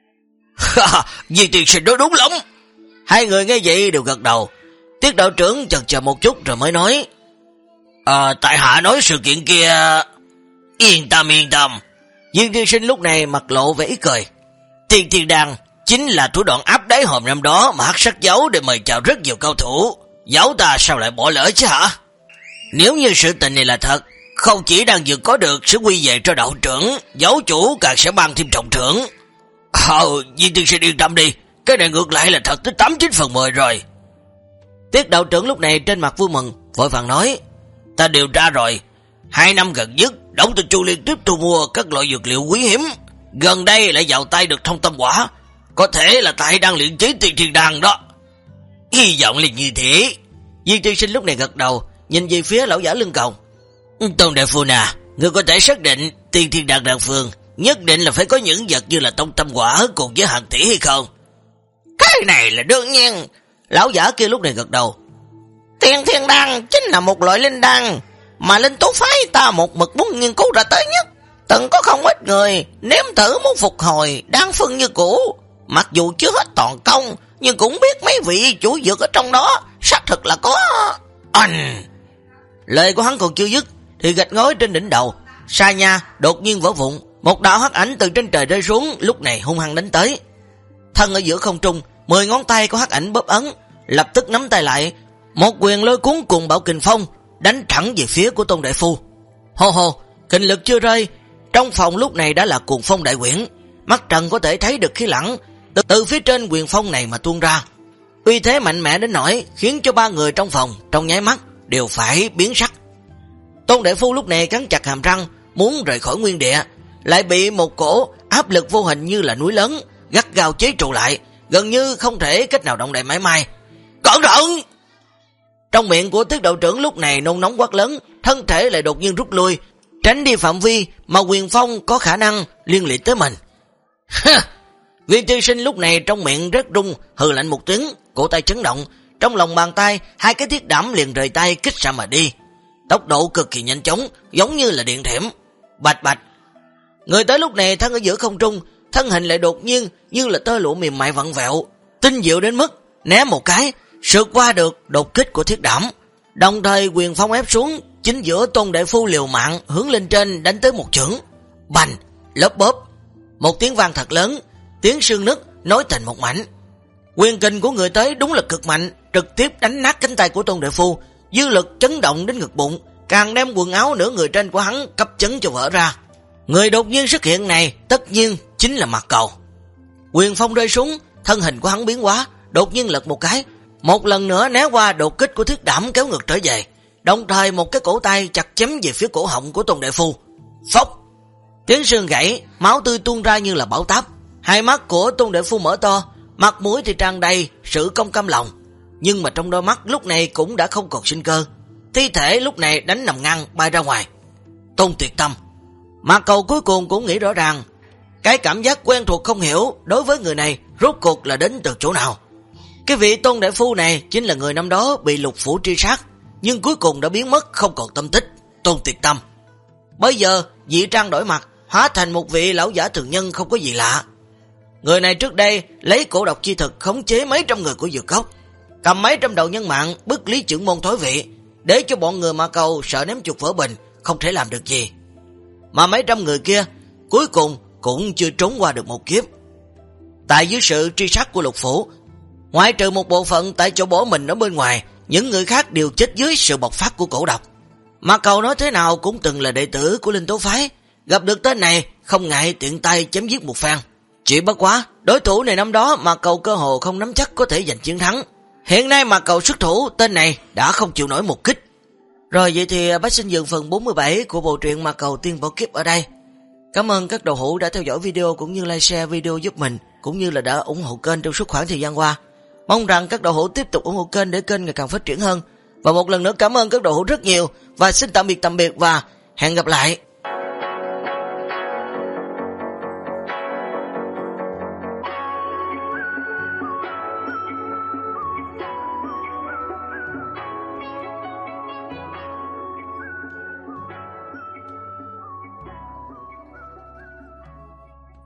Vì tiền sinh nói đúng lắm. Hai người nghe vậy đều gật đầu. Tiết đạo trưởng chần chờ một chút rồi mới nói, tại hạ nói sự kiện kia... Yên tâm. Viên tiên sinh lúc này mặt lộ vẻ ý cười. Tiên thiên đan chính là thủ đoạn áp đáy hòm năm đó mà hắc sắc giáo để mời chào rất nhiều cao thủ. Giáo ta sao lại bỏ lỡ chứ hả? Nếu như sự tình này là thật, không chỉ đang dược có được sẽ quy về cho đạo trưởng, giáo chủ càng sẽ ban thêm trọng thưởng. Viên tiên sinh yên tâm đi, cái này ngược lại là thật tới 89/10 rồi. Tiết đạo trưởng lúc này trên mặt vui mừng, vội vàng nói, ta điều tra rồi, 2 năm gần nhất, Đổng Tinh Chu liên tiếp thu mua các loại dược liệu quý hiếm, gần đây lại vào tay được thông tâm quả, có thể là tại đang luyện chế tiên thiên đan đó. Hy vọng là như thế. Viên tiên sinh lúc này gật đầu, nhìn về phía lão giả lưng còng. Tôn Đại Phu nè, ngươi có thể xác định tiên thiên đan đan phương nhất định là phải có những vật như là thông tâm quả cùng với hàng tỷ hay không? Cái này là đương nhiên. Lão giả kia lúc này gật đầu. Tiên thiên đan chính là một loại linh đan mà linh tú phái ta một mực muốn nghiên cứu ra tới nhất. Từng có không ít người nếm thử muốn phục hồi đan phương như cũ, mặc dù chưa hết toàn công, nhưng cũng biết mấy vị chủ dược ở trong đó xác thực là có... Lời của hắn còn chưa dứt thì gạch ngói trên đỉnh đầu xa nha đột nhiên vỡ vụn, một đạo hắc ảnh từ trên trời rơi xuống, lúc này hung hăng đánh tới. Thân ở giữa không trung, 10 ngón tay của hắc ảnh bóp ấn, lập tức nắm tay lại, một quyền lôi cuốn cùng bạo kình phong đánh thẳng về phía của Tôn Đại Phu. Hồ, kình lực chưa rơi, trong phòng lúc này đã là cuồng phong đại quyển, mắt trần có thể thấy được khí lẳng từ phía trên quyền phong này mà tuôn ra, uy thế mạnh mẽ đến nỗi khiến cho 3 người trong phòng trong nháy mắt đều phải biến sắc. Tôn Đại Phu lúc này cắn chặt hàm răng muốn rời khỏi nguyên địa, lại bị một cổ áp lực vô hình như là núi lớn gắt gao chế trụ lại, gần như không thể cách nào động đậy mãi mai. Cẩn thận! Trong miệng của Tiết đạo trưởng lúc này nôn nóng quát lớn, thân thể lại đột nhiên rút lui, tránh đi phạm vi mà quyền phong có khả năng liên lụy tới mình. Viên tiên sinh lúc này trong miệng rất rung, hừ lạnh một tiếng, cổ tay chấn động, trong lòng bàn tay 2 cái thiết đảm liền rời tay kích ra mà đi, tốc độ cực kỳ nhanh chóng, giống như là điện thiểm. Bạch bạch, người tới lúc này thân ở giữa không trung, thân hình lại đột nhiên như là tơ lụa mềm mại vặn vẹo, tinh diệu đến mức né một cái sượt qua được đột kích của thiết đảm, đồng thời quyền phong ép xuống chính giữa Tôn Đại Phu liều mạng hướng lên trên đánh tới một chưởng. Bành, lớp bóp, một tiếng vang thật lớn, tiếng xương nứt nối thành một mảnh. Quyền kình của người tới đúng là cực mạnh, trực tiếp đánh nát cánh tay của Tôn Đại Phu, dư lực chấn động đến ngực bụng, càng đem quần áo nửa người trên của hắn cấp chấn cho vỡ ra. Người đột nhiên xuất hiện này tất nhiên chính là Mạc Cầu. Quyền phong rơi xuống, thân hình của hắn biến hóa, đột nhiên lật một cái, một lần nữa né qua đột kích của thiết đảm kéo ngược trở về, đồng thời một cái cổ tay chặt chém về phía cổ họng của Tôn Đại Phu. Phốc, tiếng xương gãy, máu tươi tuôn ra như là bão táp. Hai mắt của Tôn Đại Phu mở to, mặt mũi thì tràn đầy sự không cam lòng, nhưng mà trong đôi mắt lúc này cũng đã không còn sinh cơ. Thi thể lúc này đánh nằm ngang bay ra ngoài. Tôn Tuyệt Tâm, Mạc Cầu cuối cùng cũng nghĩ rõ ràng, cái cảm giác quen thuộc không hiểu đối với người này rốt cuộc là đến từ chỗ nào. Cái vị Tôn đại phu này chính là người năm đó bị Lục phủ truy sát, nhưng cuối cùng đã biến mất không còn tâm tích, Tôn Tuyệt Tâm. Bây giờ dị trang đổi mặt, hóa thành một vị lão giả thường nhân không có gì lạ. Người này trước đây lấy cổ độc chi thực khống chế mấy trăm người của Dược Cốc, cầm mấy trăm đầu nhân mạng bức Lý trưởng môn thoái vị, để cho bọn người Ma Cầu sợ ném chuột vỡ bình, không thể làm được gì. Mà mấy trăm người kia cuối cùng cũng chưa trốn qua được một kiếp. Tại dưới sự truy sát của Lục phủ, ngoại trừ một bộ phận tại chỗ bỏ mình ở bên ngoài, những người khác đều chết dưới sự bộc phát của cổ độc. Ma Cầu nói thế nào cũng từng là đệ tử của Linh Tố phái, gặp được tên này không ngại tiện tay chém giết một phen. Chỉ bất quá, đối thủ này năm đó Ma Cầu cơ hồ không nắm chắc có thể giành chiến thắng. Hiện nay Ma Cầu xuất thủ, tên này đã không chịu nổi một kích. Rồi vậy thì Bách Sinh Dường phần 47 của bộ truyện Ma Cầu Tiên Bảo Kiếp ở đây. Cảm ơn các đầu hữu đã theo dõi video cũng như like share video giúp mình, cũng như là đã ủng hộ kênh trong suốt khoảng thời gian qua. Mong rằng các đầu hữu tiếp tục ủng hộ kênh để kênh ngày càng phát triển hơn. Và một lần nữa cảm ơn các đầu hữu rất nhiều, và xin tạm biệt và hẹn gặp lại.